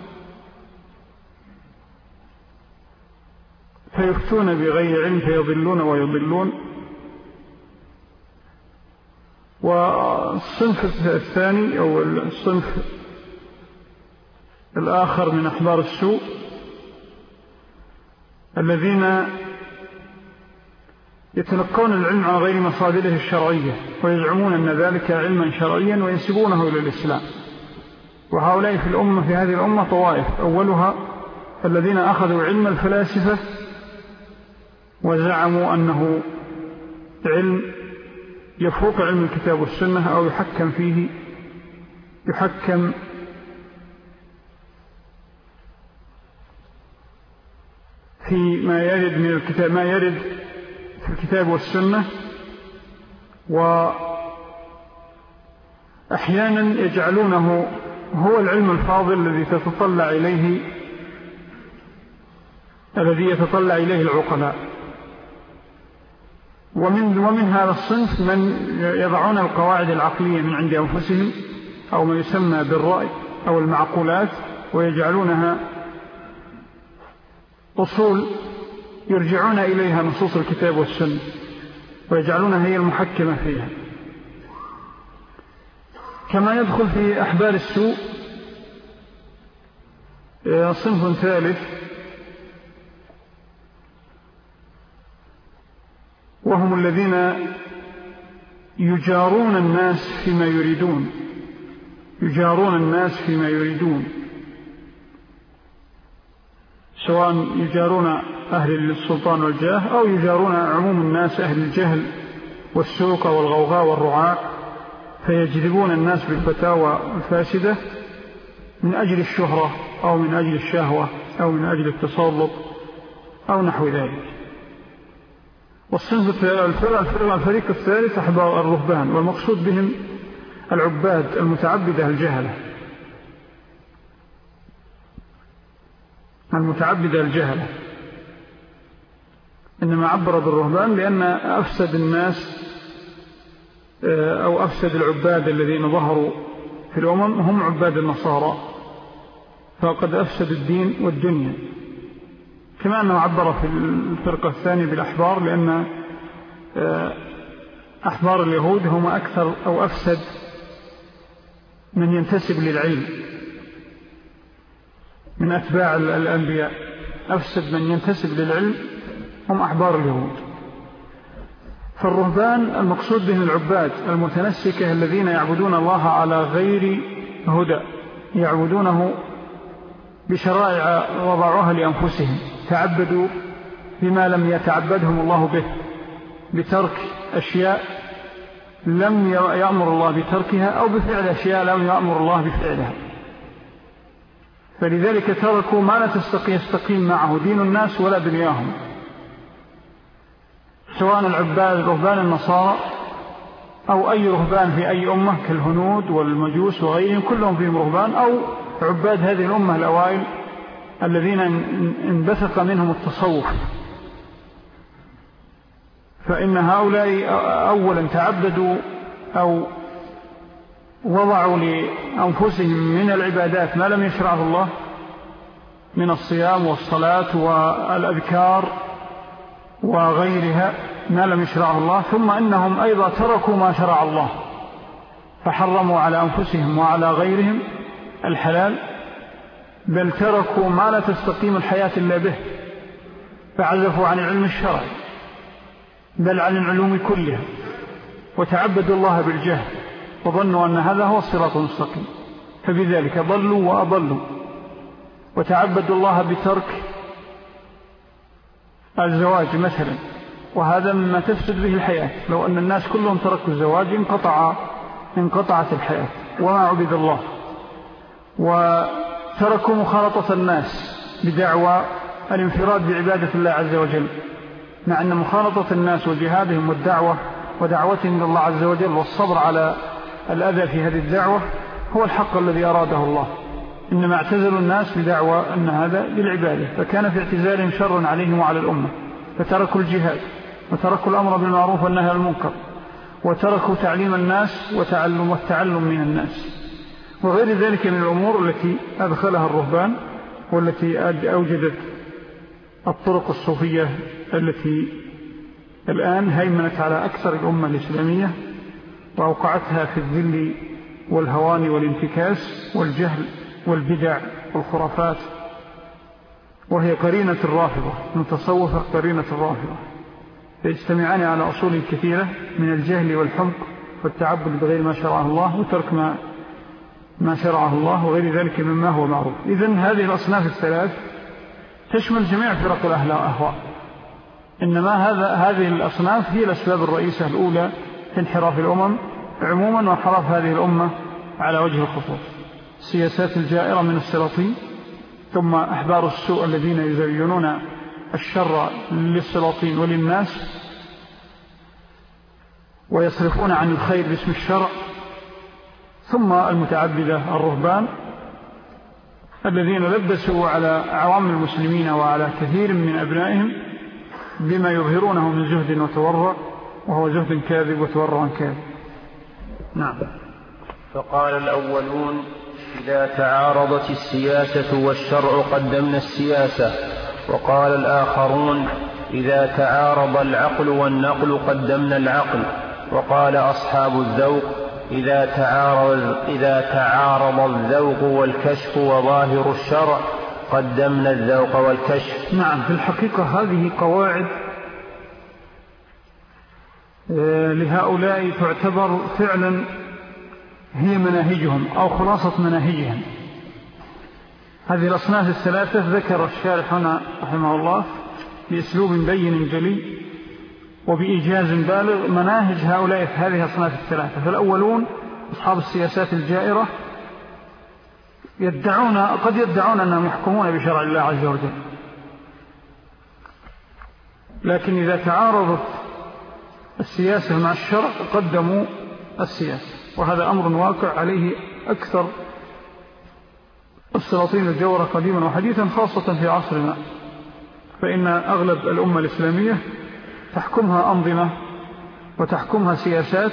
فيفتون بغير علم فيضلون ويضلون. والصنف الثاني أو الصنف الآخر من أحبار السوء الذين يتلقون العلم عن غير مصادره الشرعية ويزعمون أن ذلك علما شرعيا وينسبونه إلى الإسلام. وهؤلاء في هذه الأمة طوائف، أولها الذين أخذوا علم الفلاسفة وزعموا أنه علم يفوق علم الكتاب والسنة أو يحكم في ما يرد من الكتاب، ما يرد في الكتاب والسنة، وأحيانا يجعلونه هو العلم الفاضل الذي يتطلع إليه العقلاء. ومن هذا الصنف من يضعون القواعد العقلية من عند أنفسهم أو ما يسمى بالرأي أو المعقولات، ويجعلونها أصول يرجعون إليها نصوص الكتاب والسنة ويجعلونها هي المحكمة فيها. كما يدخل في أحبار السوء صنف ثالث، وهم الذين يجارون الناس فيما يريدون، سواء يجارون أهل السلطان والجاه أو يجارون عموم الناس أهل الجهل والسوق والغوغاء والرعاع، فيجذبون الناس بالفتاوى الفاسدة من أجل الشهرة أو من أجل الشهوة أو من أجل التسلط أو نحو ذلك. الفريق الثالث أحبار الرهبان، والمقصود بهم العباد المتعبدة الجهلة. إنما عبر بالرهبان لأن أفسد الناس أو أفسد العباد الذين ظهروا في الأمم هم عباد النصارى، فقد أفسد الدين والدنيا. كما أنه عبر في الفرقة الثانية بالأحبار، لأن أحبار اليهود هم أكثر أو أفسد من ينتسب للعلم من أتباع الأنبياء. أفسد من ينتسب للعلم هم أحبار اليهود. فالرهبان المقصود بهم العباد المتنسكة الذين يعبدون الله على غير هدى، يعبدونه بشرائع وضعوها لأنفسهم، تعبدوا بما لم يتعبدهم الله به، بترك أشياء لم يأمر الله بتركها أو بفعل أشياء لم يأمر الله بفعلها. فلذلك تركوا ما لا يستقيم معه دين الناس ولا دنياهم، سواء رهبان النصارى أو أي رهبان في أي أمة كالهنود والمجوس وغيرهم، كلهم فيهم رهبان، أو عباد هذه الأمة الأوائل الذين انبثق منهم التصوف. فإن هؤلاء أولا تعبدوا أو وضعوا لأنفسهم من العبادات ما لم يشرعه الله من الصيام والصلاة والأذكار وغيرها ما لم يشرعه الله، ثم إنهم أيضا تركوا ما شرع الله فحرموا على أنفسهم وعلى غيرهم الحلال، بل تركوا ما لا تستقيم الحياة إلا به، فعزفوا عن العلم الشرعي بل عن العلوم كلها، وتعبدوا الله بالجهل وظنوا أن هذا هو الصراط المستقيم، فبذلك ضلوا وأضلوا. وتعبدوا الله بترك الزواج مثلا، وهذا مما تفسد به الحياة. لو أن الناس كلهم تركوا الزواج انقطعت الحياة وما عبد الله. وتركوا مخالطة الناس بدعوى الانفراد بعبادة الله عز وجل، مع أن مخالطة الناس وجهادهم والدعوة ودعوتهم إلى الله عز وجل والصبر على الأذى في هذه الدعوة هو الحق الذي أراده الله. إنما اعتزلوا الناس بدعوى أن هذا للعبادة، فكان في اعتزالهم شر عليهم وعلى الأمة، فتركوا الجهاد وتركوا الأمر بالمعروف والنهي عن المنكر، وتركوا تعليم الناس والتعلم من الناس، وغير ذلك من الأمور التي أدخلها الرهبان والتي أوجدت الطرق الصوفية التي الآن هيمنت على أكثر الأمة الإسلامية وأوقعتها في الذل والهوان والانتكاس والجهل والبدع والخرافات وهي قرينة الرافضة، متصوفة قرينة الرافضة، فيجتمعان على أصول كثيرة من الجهل والحمق والتعبد بغير ما شرعه الله وترك ما شرعه الله وغير ذلك مما هو معروف. إذن هذه الأصناف الثلاث تشمل جميع فرق الأهواء، إنما هذه الأصناف هي الأسباب الرئيسة الأولى في انحراف الأمم عموما وانحراف هذه الأمة على وجه الخصوص. السياسات الجائرة من السلاطين، ثم أحبار السوء الذين يزينون الشر للسلاطين وللناس ويصرفون عن الخير باسم الشرع، ثم المتعبدة الرهبان الذين لبسوا على عوام المسلمين وعلى كثير من أبنائهم بما يظهرونه من زهد وتورع، وهو زهد كاذب وتورع كاذب. نعم. فقال الأولون: إذا تعارضت السياسة والشرع قدمنا السياسة. وقال الآخرون: إذا تعارض العقل والنقل قدمنا العقل. وقال أصحاب الذوق: إذا تعارض الذوق والكشف وظاهر الشرع قدمنا الذوق والكشف. نعم، في الحقيقة هذه قواعد لهؤلاء تعتبر فعلا هي مناهجهم أو خلاصة مناهجهم. هذه الأصناف الثلاثة ذكر الشارح هنا رحمه الله بأسلوب بين جلي وبإيجاز بالغ مناهج هؤلاء في هذه الأصناف الثلاثة. فالأولون أصحاب السياسات الجائرة قد يدعون أنهم يحكمون بشرع الله عز وجل، لكن إذا تعارضت السياسة مع الشرع قدموا السياسة، وهذا أمر واقع عليه أكثر السلاطين الجورة قديما وحديثا، خاصة في عصرنا، فإن أغلب الأمة الإسلامية تحكمها أنظمة وتحكمها سياسات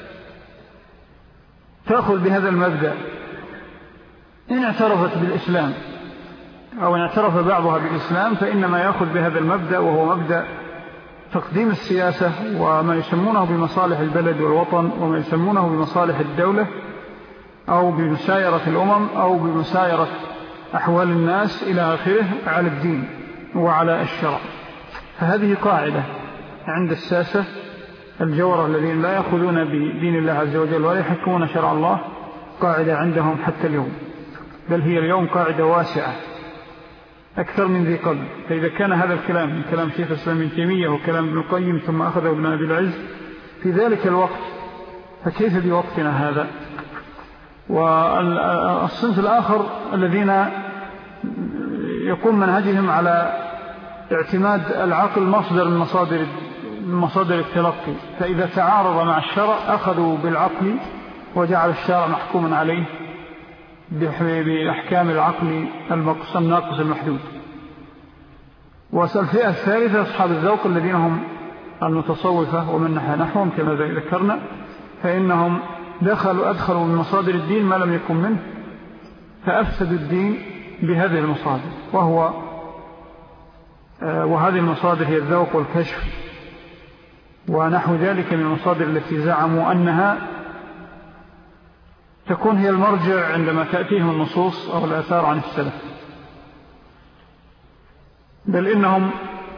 تأخذ بهذا المبدأ. إن اعترفت بالإسلام أو إن اعترف بعضها بالإسلام فإنما يأخذ بهذا المبدأ، وهو مبدأ تقديم السياسة وما يسمونه بمصالح البلد والوطن وما يسمونه بمصالح الدولة أو بمسايرة الأمم أو بمسايرة أحوال الناس إلى آخره على الدين وعلى الشرع. فهذه قاعدة عند الساسة الجورة الذين لا يأخذون بدين الله عز وجل ولا يحكمون شرع الله، قاعدة عندهم حتى اليوم، بل هي اليوم قاعدة واسعة أكثر من ذي قبل. فإذا كان هذا الكلام من كلام شيخ الإسلام ابن تيمية وكلام ابن القيم ثم أخذه ابن أبي العز في ذلك الوقت، فكيف بوقتنا هذا؟ والصنف الآخر الذين يكون منهجهم على اعتماد العقل مصدر من مصادر التلقي، فإذا تعارض مع الشرع أخذوا بالعقل وجعل الشرع محكوما عليه بأحكام العقل الناقص المحدود. والفئة الثالثة أصحاب الذوق الذين هم المتصوفة ومن نحوهم كما ذكرنا، فإنهم أدخلوا من مصادر الدين ما لم يكن منه، فأفسدوا الدين بهذه المصادر، وهذه المصادر هي الذوق والكشف ونحو ذلك من المصادر التي زعموا أنها تكون هي المرجع عندما تأتيهم النصوص أو الآثار عن السلف، بل إنهم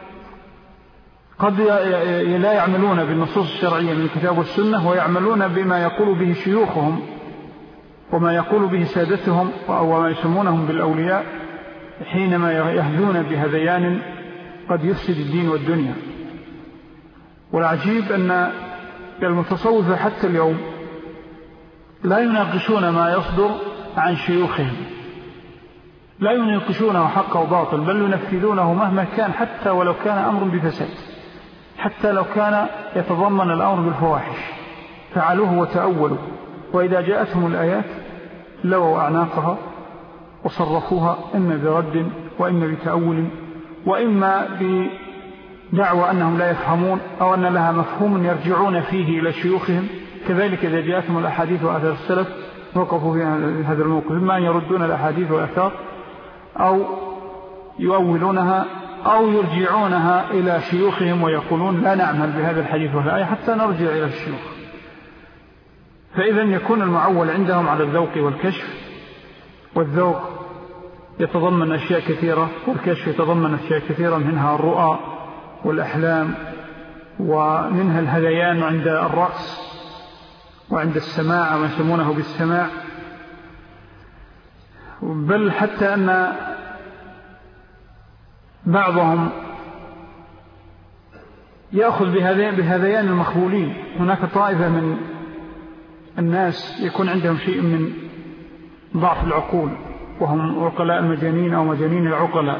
قد لا يعملون بالنصوص الشرعية من الكتاب والسنة ويعملون بما يقول به شيوخهم وما يقول به سادتهم وما يسمونهم بالأولياء، حينما يهذون بهذيان قد يفسد الدين والدنيا. والعجيب أن المتصوفة حتى اليوم لا يناقشون ما يصدر عن شيوخهم، لا يناقشونه حق وباطل، بل ينفذونه مهما كان، حتى ولو كان أمر بفساد، حتى لو كان يتضمن الأمر بالفواحش فعلوه وتأولوا. وإذا جاءتهم الآيات لووا أعناقها وصرفوها إما برد وإما بتأول وإما بدعوى أنهم لا يفهمون أو أن لها مفهوم يرجعون فيه إلى شيوخهم. كذلك إذا جاءتهم الأحاديث وآثار السلف وقفوا في هذا الموقف، إما أن يردون الأحاديث والآثار أو يؤولونها أو يرجعونها إلى شيوخهم ويقولون لا نعمل بهذا الحديث والآية حتى نرجع إلى الشيوخ. فإذا يكون المعول عندهم على الذوق والكشف، والذوق يتضمن أشياء كثيرة، والكشف يتضمن أشياء كثيرة، منها الرؤى والأحلام، ومنها الهذيان عند الرأس وعند السماع ما يسمونه بالسماع. بل حتى أن بعضهم يأخذ بهذيان المخبولين. هناك طائفة من الناس يكون عندهم شيء من ضعف العقول، وهم عقلاء المجانين أو مجانين العقلاء،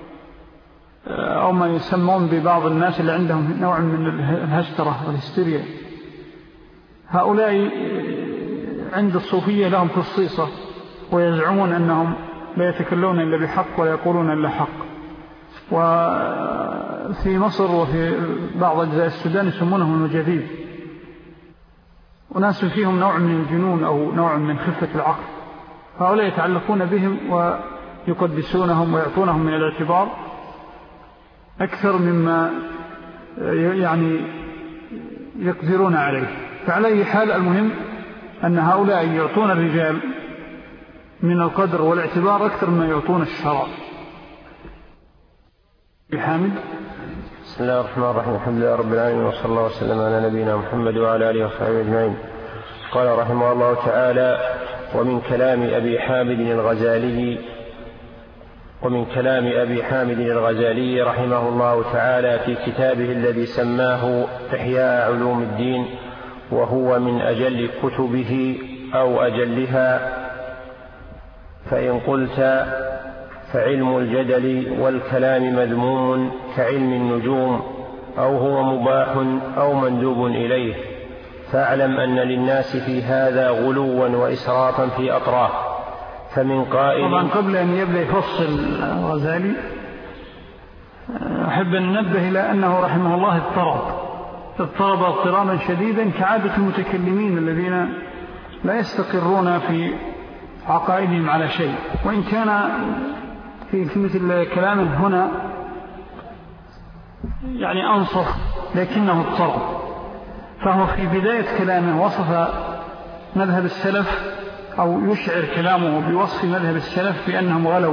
أو ما يسمون ببعض الناس اللي عندهم نوع من الهسترة والهستيريا. هؤلاء عند الصوفية لهم خصيصة، ويزعمون أنهم لا يتكلمون إلا بحق ولا يقولون إلا حق. وفي مصر وفي بعض أجزاء السودان يسمونهم المجاذيب، وناس فيهم نوع من الجنون أو نوع من خفة العقل. هؤلاء يتعلقون بهم ويقدسونهم ويعطونهم من الاعتبار أكثر مما يعني يقدرون عليه. فعلى أي حال المهم أن هؤلاء يعطون الرجال من القدر والاعتبار أكثر مما يعطون الشرع. بحامد. بسم الله الرحمن الرحيم. الحمد لله رب العالمين، وصلى الله وسلم على نبينا محمد وعلى آله وصحبه أجمعين. قال رحمه الله تعالى: ومن كلام أبي حامد الغزالي رحمه الله تعالى في كتابه الذي سماه إحياء علوم الدين، وهو من أجل كتبه أو أجلها. فإن قلت فعلم الجدل والكلام مذموم كعلم النجوم، أو هو مباح أو مندوب إليه، فاعلم أن للناس في هذا غلوا وإسرافا في أطراف. فمن قائل. طبعا قبل أن يبدأ يفصل الغزالي أحب أن ننبه إلى أنه رحمه الله اضطرب اضطرابا شديدا كعادة المتكلمين الذين لا يستقرون في عقائدهم على شيء، وإن كان في مثل كلام هنا يعني أنصف، لكنه اضطرب. فهو في بداية كلامه وصف مذهب السلف، أو يشعر كلامه بوصف مذهب السلف بأنهم غلوا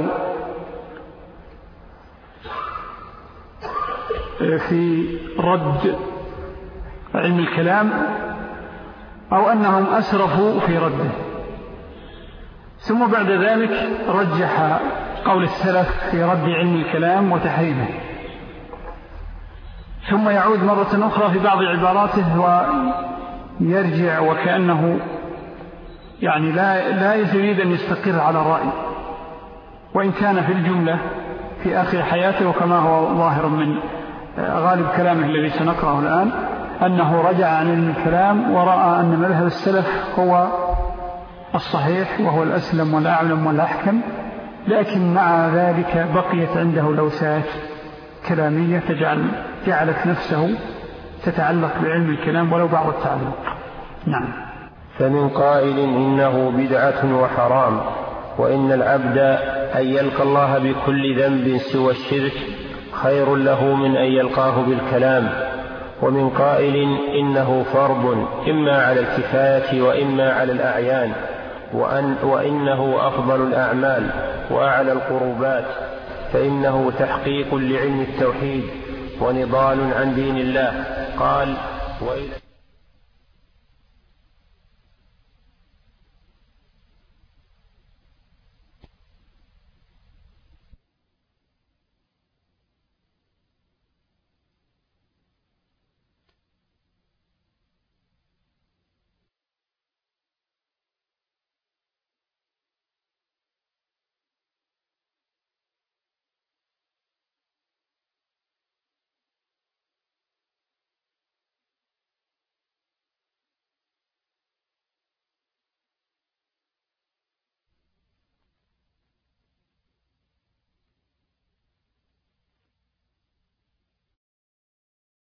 في رد علم الكلام، أو أنهم أسرفوا في رده. ثم بعد ذلك رجح قول السلف في رد علم الكلام وتحريمه، ثم يعود مرة أخرى في بعض عباراته ويرجع وكأنه يعني لا يريد أن يستقر على الرأي، وإن كان في الجملة في آخر حياته، وكما هو ظاهر من غالب كلامه الذي سنقرأه الآن، أنه رجع عن علم الكلام ورأى أن مذهب السلف هو الصحيح وهو الأسلم والأعلم والأحكم، لكن مع ذلك بقيت عنده لوثات كلامية جعلت نفسه تتعلق بعلم الكلام ولو بعض التعلق. نعم. فمن قائل إنه بدعة وحرام، وإن العبد أن يلقى الله بكل ذنب سوى الشرك خير له من أن يلقاه بالكلام. ومن قائل إنه فرض إما على الكفاية وإما على الأعيان، وإنه أفضل الأعمال وأعلى القربات، فإنه تحقيق لعلم التوحيد ونضال عن دين الله. قال: وإلى